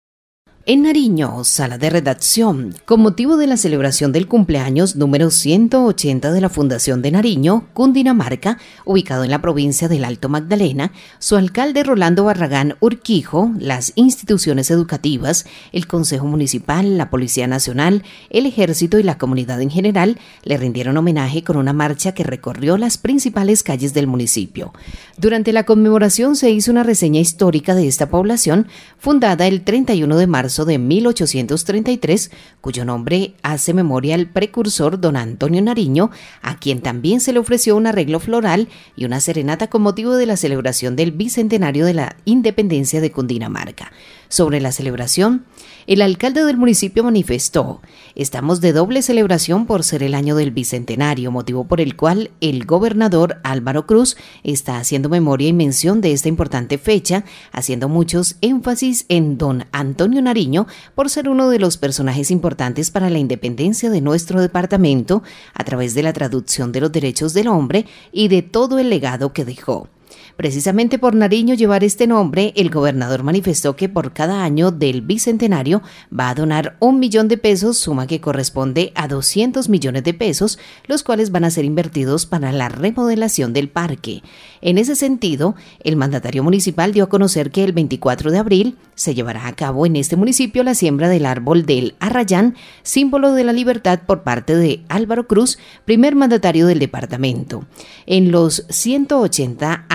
En Nariño, sala de redacción, con motivo de la celebración del cumpleaños número ciento ochenta de la Fundación de Nariño, Cundinamarca, ubicado en la provincia del Alto Magdalena, su alcalde Rolando Barragán Urquijo, las instituciones educativas, el Consejo Municipal, la Policía Nacional, el Ejército y la comunidad en general le rindieron homenaje con una marcha que recorrió las principales calles del municipio. Durante la conmemoración se hizo una reseña histórica de esta población, fundada el treinta y uno de marzo de mil ochocientos treinta y tres, cuyo nombre hace memoria al precursor don Antonio Nariño, a quien también se le ofreció un arreglo floral y una serenata con motivo de la celebración del bicentenario de la independencia de Cundinamarca. Sobre la celebración, el alcalde del municipio manifestó: estamos de doble celebración por ser el año del bicentenario, motivo por el cual el gobernador Álvaro Cruz está haciendo memoria y mención de esta importante fecha, haciendo muchos énfasis en don Antonio Nariño por ser uno de los personajes importantes para la independencia de nuestro departamento a través de la traducción de los derechos del hombre y de todo el legado que dejó. Precisamente por Nariño llevar este nombre, el gobernador manifestó que por cada año del bicentenario va a donar un millón de pesos, suma que corresponde a doscientos millones de pesos, los cuales van a ser invertidos para la remodelación del parque. En ese sentido, el mandatario municipal dio a conocer que el veinticuatro de abril se llevará a cabo en este municipio la siembra del árbol del Arrayán, símbolo de la libertad por parte de Álvaro Cruz, primer mandatario del departamento. En los ciento ochenta años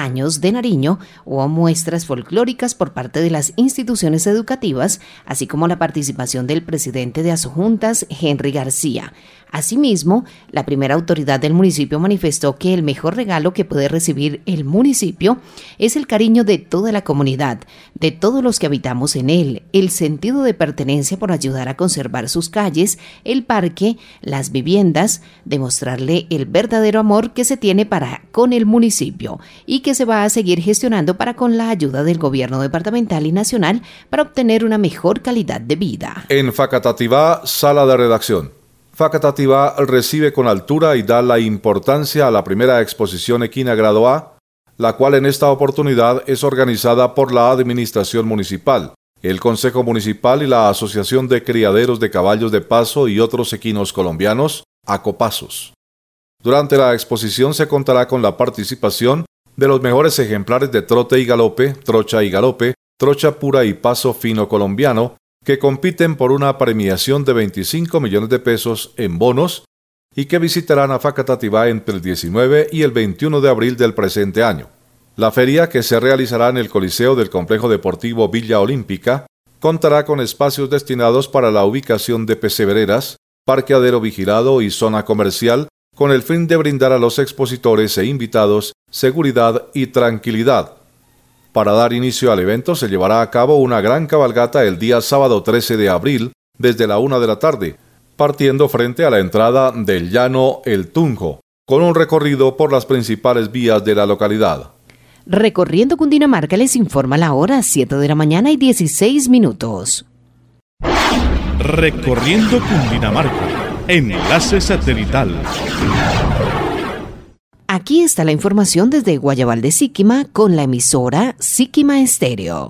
años de Nariño hubo muestras folclóricas por parte de las instituciones educativas, así como la participación del presidente de Asojuntas, Henry García. Asimismo, la primera autoridad del municipio manifestó que el mejor regalo que puede recibir el municipio es el cariño de toda la comunidad, de todos los que habitamos en él, el sentido de pertenencia por ayudar a conservar sus calles, el parque, las viviendas, demostrarle el verdadero amor que se tiene para con el municipio y que se va a seguir gestionando para con la ayuda del gobierno departamental y nacional para obtener una mejor calidad de vida. En Facatativá, sala de redacción. Facatativá recibe con altura y da la importancia a la primera exposición equina grado A, la cual en esta oportunidad es organizada por la Administración Municipal, el Consejo Municipal y la Asociación de Criaderos de Caballos de Paso y otros equinos colombianos, ACOPASOS. Durante la exposición se contará con la participación de los mejores ejemplares de trote y galope, trocha y galope, trocha pura y paso fino colombiano, que compiten por una premiación de veinticinco millones de pesos en bonos y que visitarán a Facatativá entre el diecinueve y el veintiuno de abril del presente año. La feria, que se realizará en el Coliseo del Complejo Deportivo Villa Olímpica, contará con espacios destinados para la ubicación de pesebreras, parqueadero vigilado y zona comercial, con el fin de brindar a los expositores e invitados seguridad y tranquilidad. Para dar inicio al evento se llevará a cabo una gran cabalgata el día sábado trece de abril desde la una de la tarde, partiendo frente a la entrada del Llano El Tunjo, con un recorrido por las principales vías de la localidad. Recorriendo Cundinamarca les informa la hora, siete de la mañana y dieciséis minutos. Recorriendo Cundinamarca, enlace satelital. Aquí está la información desde Guayabal de Siquima con la emisora Siquima Estéreo.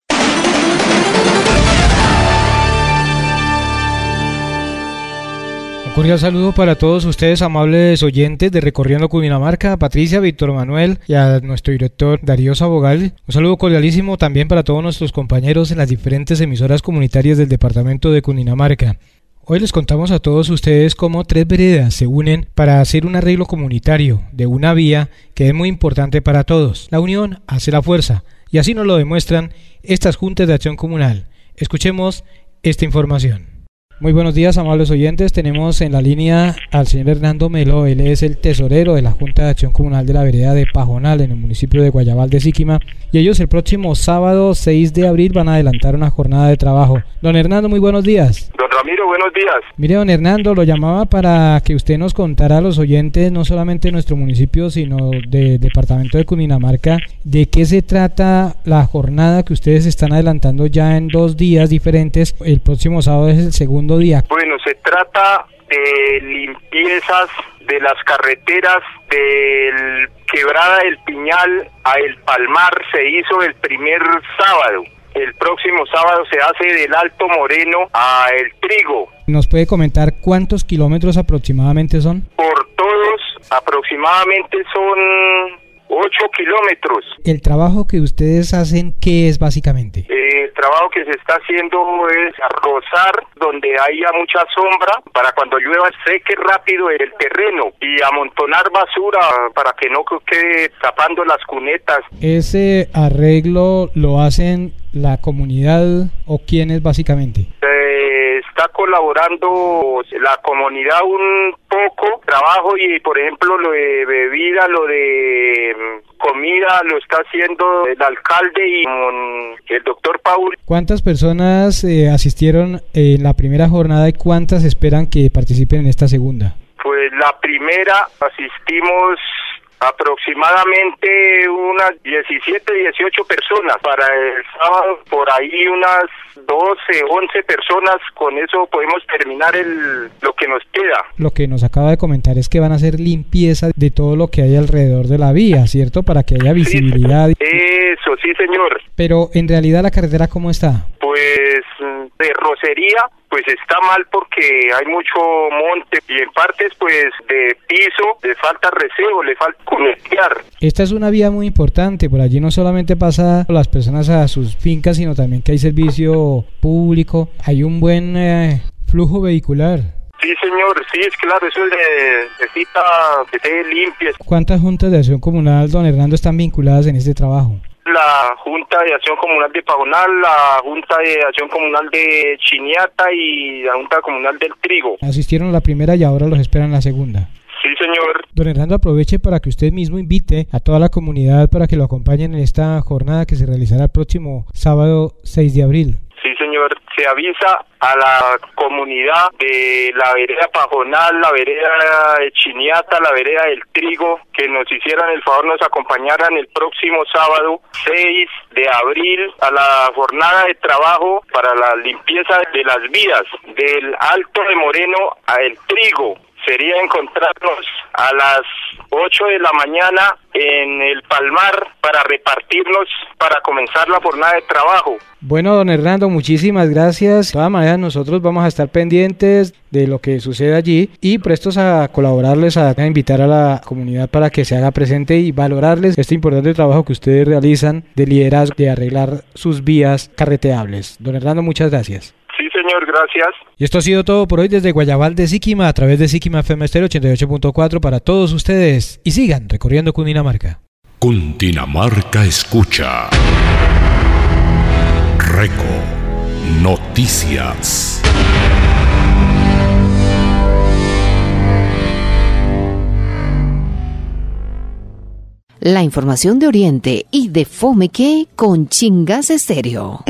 Un cordial saludo para todos ustedes, amables oyentes de Recorriendo Cundinamarca, a Patricia, Víctor Manuel y a nuestro director Darío Sabogal. Un saludo cordialísimo también para todos nuestros compañeros en las diferentes emisoras comunitarias del departamento de Cundinamarca. Hoy les contamos a todos ustedes cómo tres veredas se unen para hacer un arreglo comunitario de una vía que es muy importante para todos. La unión hace la fuerza y así nos lo demuestran estas juntas de acción comunal. Escuchemos esta información. Muy buenos días, amables oyentes. Tenemos en la línea al señor Hernando Melo. Él es el tesorero de la Junta de Acción Comunal de la vereda de Pajonal en el municipio de Guayabal de Siquima, y ellos el próximo sábado seis de abril van a adelantar una jornada de trabajo. Don Hernando, muy buenos días. Don Ramiro, buenos días. Mire, don Hernando, lo llamaba para que usted nos contara a los oyentes, no solamente de nuestro municipio, sino del departamento de Cundinamarca, de qué se trata la jornada que ustedes están adelantando ya en dos días diferentes. El próximo sábado es el segundo día. Bueno, se trata de limpiezas de las carreteras del Quebrada del Piñal a El Palmar. Se hizo el primer sábado. El próximo sábado se hace del Alto Moreno a El Trigo. ¿Nos puede comentar cuántos kilómetros aproximadamente son? Por todos aproximadamente son ocho kilómetros. ¿El trabajo que ustedes hacen qué es básicamente? Eh, el trabajo que se está haciendo es rozar donde haya mucha sombra para cuando llueva seque rápido el terreno y amontonar basura para que no quede tapando las cunetas. ¿Ese arreglo lo hacen la comunidad o quiénes básicamente? Eh, está colaborando la comunidad un poco, trabajo y por ejemplo lo de bebida, lo de comida lo está haciendo el alcalde y el doctor Paul. ¿Cuántas personas eh, asistieron en la primera jornada y cuántas esperan que participen en esta segunda? Pues la primera asistimos aproximadamente unas diecisiete, dieciocho personas. Para el sábado por ahí unas doce, once personas. Con eso podemos terminar el lo que nos queda. Lo que nos acaba de comentar es que van a hacer limpieza de todo lo que hay alrededor de la vía, ¿cierto? Para que haya visibilidad. Sí, eso, sí señor. Pero en realidad la carretera, ¿cómo está? Pues de rocería, pues está mal porque hay mucho monte y en partes pues de piso le falta receo, le falta conectar. Esta es una vía muy importante, por allí no solamente pasa las personas a sus fincas, sino también que hay servicio público, hay un buen eh, flujo vehicular. Sí, señor, sí, es claro, eso necesita que esté limpia. ¿Cuántas juntas de acción comunal, don Hernando, están vinculadas en este trabajo? La Junta de Acción Comunal de Pajonal, la Junta de Acción Comunal de Chiniata y la Junta Comunal del Trigo. Asistieron a la primera y ahora los esperan la segunda. Sí, señor. Don Hernando, aproveche para que usted mismo invite a toda la comunidad para que lo acompañen en esta jornada que se realizará el próximo sábado seis de abril. Sí, señor. Se avisa a la comunidad de la vereda Pajonal, la vereda de Chiniata, la vereda del Trigo, que nos hicieran el favor, nos acompañaran el próximo sábado seis de abril a la jornada de trabajo para la limpieza de las vías del Alto de Moreno a El Trigo. Sería encontrarnos a las ocho de la mañana en el Palmar para repartirnos para comenzar la jornada de trabajo. Bueno, don Hernando, muchísimas gracias. De todas maneras, nosotros vamos a estar pendientes de lo que sucede allí y prestos a colaborarles, a, a invitar a la comunidad para que se haga presente y valorarles este importante trabajo que ustedes realizan de liderazgo, de arreglar sus vías carreteables. Don Hernando, muchas gracias. Sí, señor, gracias. Y esto ha sido todo por hoy desde Guayabal de Siquima, a través de Siquima F M Estéreo ochenta y ocho punto cuatro para todos ustedes. Y sigan recorriendo Cundinamarca. Cundinamarca escucha. Reco Noticias. La información de Oriente y de Fomeque con Chingas Estéreo.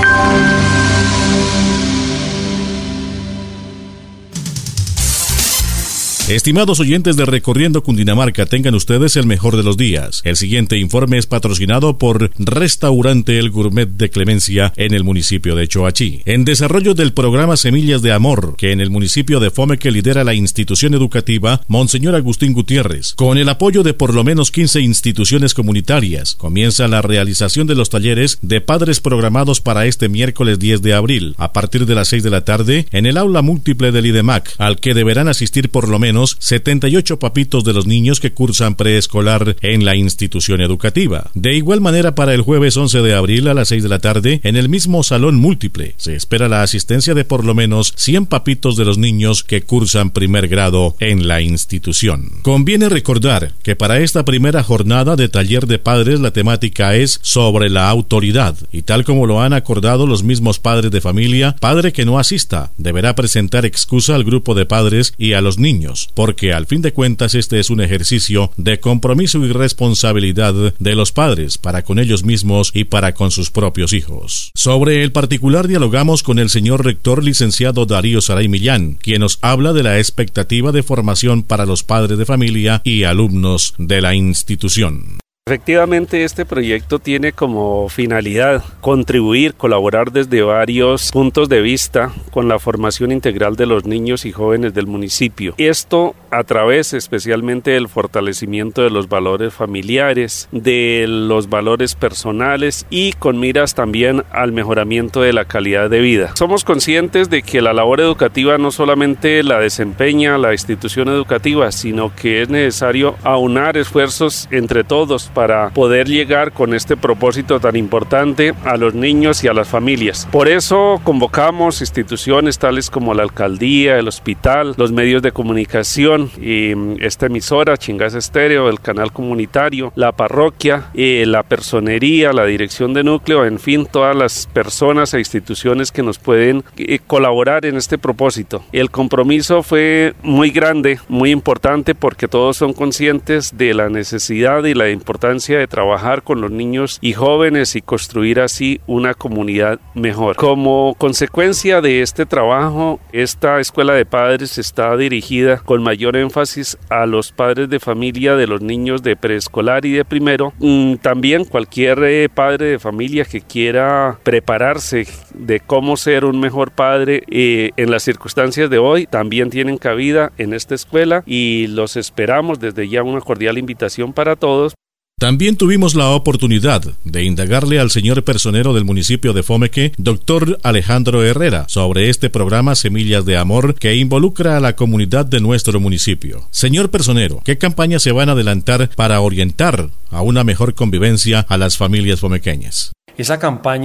Estimados oyentes de Recorriendo Cundinamarca, tengan ustedes el mejor de los días. El siguiente informe es patrocinado por Restaurante El Gourmet de Clemencia en el municipio de Choachí. En desarrollo del programa Semillas de Amor, que en el municipio de Fomeque lidera la institución educativa Monseñor Agustín Gutiérrez, con el apoyo de por lo menos quince instituciones comunitarias, comienza la realización de los talleres de padres programados para este miércoles diez de abril, a partir de las seis de la tarde, en el aula múltiple del IDEMAC, al que deberán asistir por lo menos setenta y ocho papitos de los niños que cursan preescolar en la institución educativa. De igual manera, para el jueves once de abril a las seis de la tarde, en el mismo salón múltiple, se espera la asistencia de por lo menos cien papitos de los niños que cursan primer grado en la institución. Conviene recordar que para esta primera jornada de taller de padres la temática es sobre la autoridad, y tal como lo han acordado los mismos padres de familia, padre que no asista deberá presentar excusa al grupo de padres y a los niños, porque al fin de cuentas este es un ejercicio de compromiso y responsabilidad de los padres para con ellos mismos y para con sus propios hijos. Sobre el particular dialogamos con el señor rector licenciado Darío Saray Millán, quien nos habla de la expectativa de formación para los padres de familia y alumnos de la institución. Efectivamente, este proyecto tiene como finalidad contribuir, colaborar desde varios puntos de vista con la formación integral de los niños y jóvenes del municipio. Esto a través especialmente del fortalecimiento de los valores familiares, de los valores personales y con miras también al mejoramiento de la calidad de vida. Somos conscientes de que la labor educativa no solamente la desempeña la institución educativa, sino que es necesario aunar esfuerzos entre todos para poder llegar con este propósito tan importante a los niños y a las familias. Por eso convocamos instituciones tales como la alcaldía, el hospital, los medios de comunicación y esta emisora, Chingas Estéreo, el canal comunitario, la parroquia, eh, la personería, la dirección de núcleo, en fin, todas las personas e instituciones que nos pueden eh, colaborar en este propósito. El compromiso fue muy grande, muy importante, porque todos son conscientes de la necesidad y la importancia de trabajar con los niños y jóvenes y construir así una comunidad mejor. Como consecuencia de este trabajo, esta escuela de padres está dirigida con mayor énfasis a los padres de familia de los niños de preescolar y de primero. También cualquier eh, padre de familia que quiera prepararse de cómo ser un mejor padre eh, en las circunstancias de hoy, también tienen cabida en esta escuela y los esperamos. Desde ya una cordial invitación para todos. También tuvimos la oportunidad de indagarle al señor personero del municipio de Fomeque, doctor Alejandro Herrera, sobre este programa Semillas de Amor que involucra a la comunidad de nuestro municipio. Señor personero, ¿qué campañas se van a adelantar para orientar a una mejor convivencia a las familias fomequeñas? Esa campaña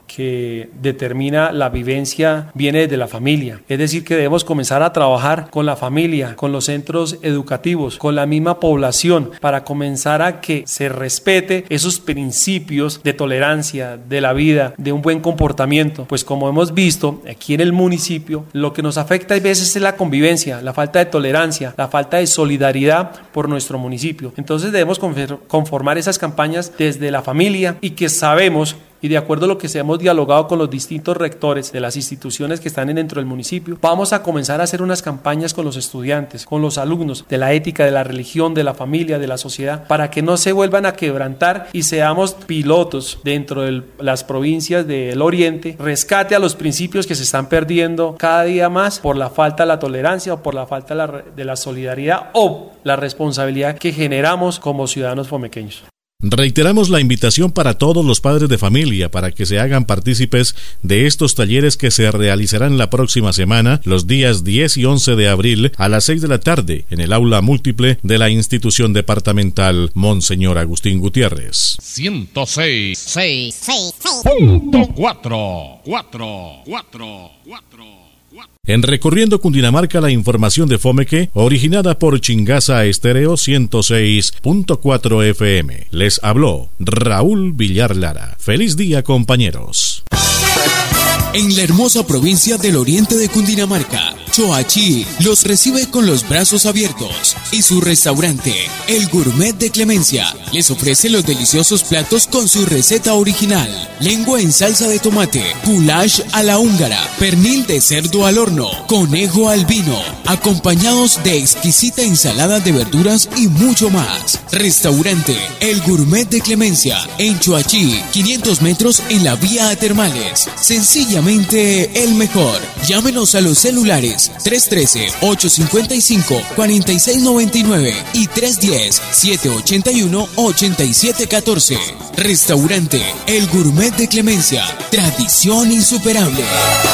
que determina la vivencia viene desde la familia. Es decir, que debemos comenzar a trabajar con la familia, con los centros educativos, con la misma población, para comenzar a que se respete esos principios de tolerancia, de la vida, de un buen comportamiento. Pues como hemos visto aquí en el municipio, lo que nos afecta a veces es la convivencia, la falta de tolerancia, la falta de solidaridad por nuestro municipio. Entonces debemos conformar esas campañas desde la familia, y que sabemos, y de acuerdo a lo que se hemos dialogado con los distintos rectores de las instituciones que están dentro del municipio, vamos a comenzar a hacer unas campañas con los estudiantes, con los alumnos, de la ética, de la religión, de la familia, de la sociedad, para que no se vuelvan a quebrantar y seamos pilotos dentro de las provincias del Oriente, rescate a los principios que se están perdiendo cada día más por la falta de la tolerancia o por la falta de la, de la solidaridad o la responsabilidad que generamos como ciudadanos fomequeños. Reiteramos la invitación para todos los padres de familia para que se hagan partícipes de estos talleres que se realizarán la próxima semana, los días diez y once de abril a las seis de la tarde en el aula múltiple de la institución departamental Monseñor Agustín Gutiérrez. ciento seis, seis, seis, punto cuatro, cuatro, cuatro, cuatro. En Recorriendo Cundinamarca, la información de Fomeque, originada por Chingaza Estéreo ciento seis punto cuatro F M. Les habló Raúl Villar Lara. Feliz día, compañeros. En la hermosa provincia del oriente de Cundinamarca, Choachí los recibe con los brazos abiertos, y su restaurante, El Gourmet de Clemencia, les ofrece los deliciosos platos con su receta original: lengua en salsa de tomate, goulash a la húngara, pernil de cerdo al horno, conejo al vino, acompañados de exquisita ensalada de verduras y mucho más. Restaurante El Gourmet de Clemencia, en Choachí, quinientos metros en la vía a Termales. Sencillamente el mejor. Llámenos a los celulares tres uno tres, ocho cinco cinco, cuatro seis nueve nueve y tres uno cero, siete ocho uno, ocho siete uno cuatro. Restaurante El Gourmet de Clemencia, tradición insuperable.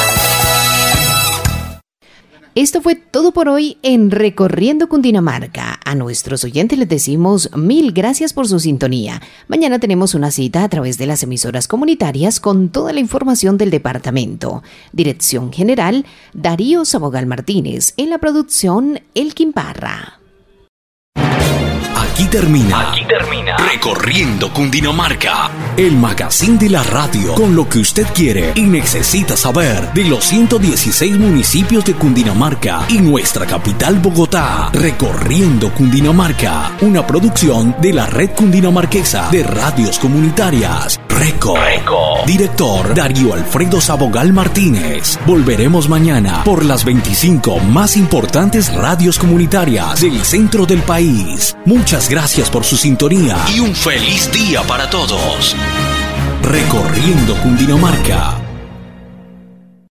Esto fue todo por hoy en Recorriendo Cundinamarca. A nuestros oyentes les decimos mil gracias por su sintonía. Mañana tenemos una cita a través de las emisoras comunitarias con toda la información del departamento. Dirección General, Darío Sabogal Martínez. En la producción, Elkin Parra. Aquí termina, Aquí termina Recorriendo Cundinamarca, el magazine de la radio, con lo que usted quiere y necesita saber de los ciento dieciséis municipios de Cundinamarca y nuestra capital Bogotá. Recorriendo Cundinamarca, una producción de la Red Cundinamarquesa de Radios Comunitarias. Reco. Reco. Director Darío Alfredo Sabogal Martínez. Volveremos mañana por las veinticinco más importantes radios comunitarias del centro del país. Muchas gracias por su sintonía y un feliz día para todos. Recorriendo Cundinamarca.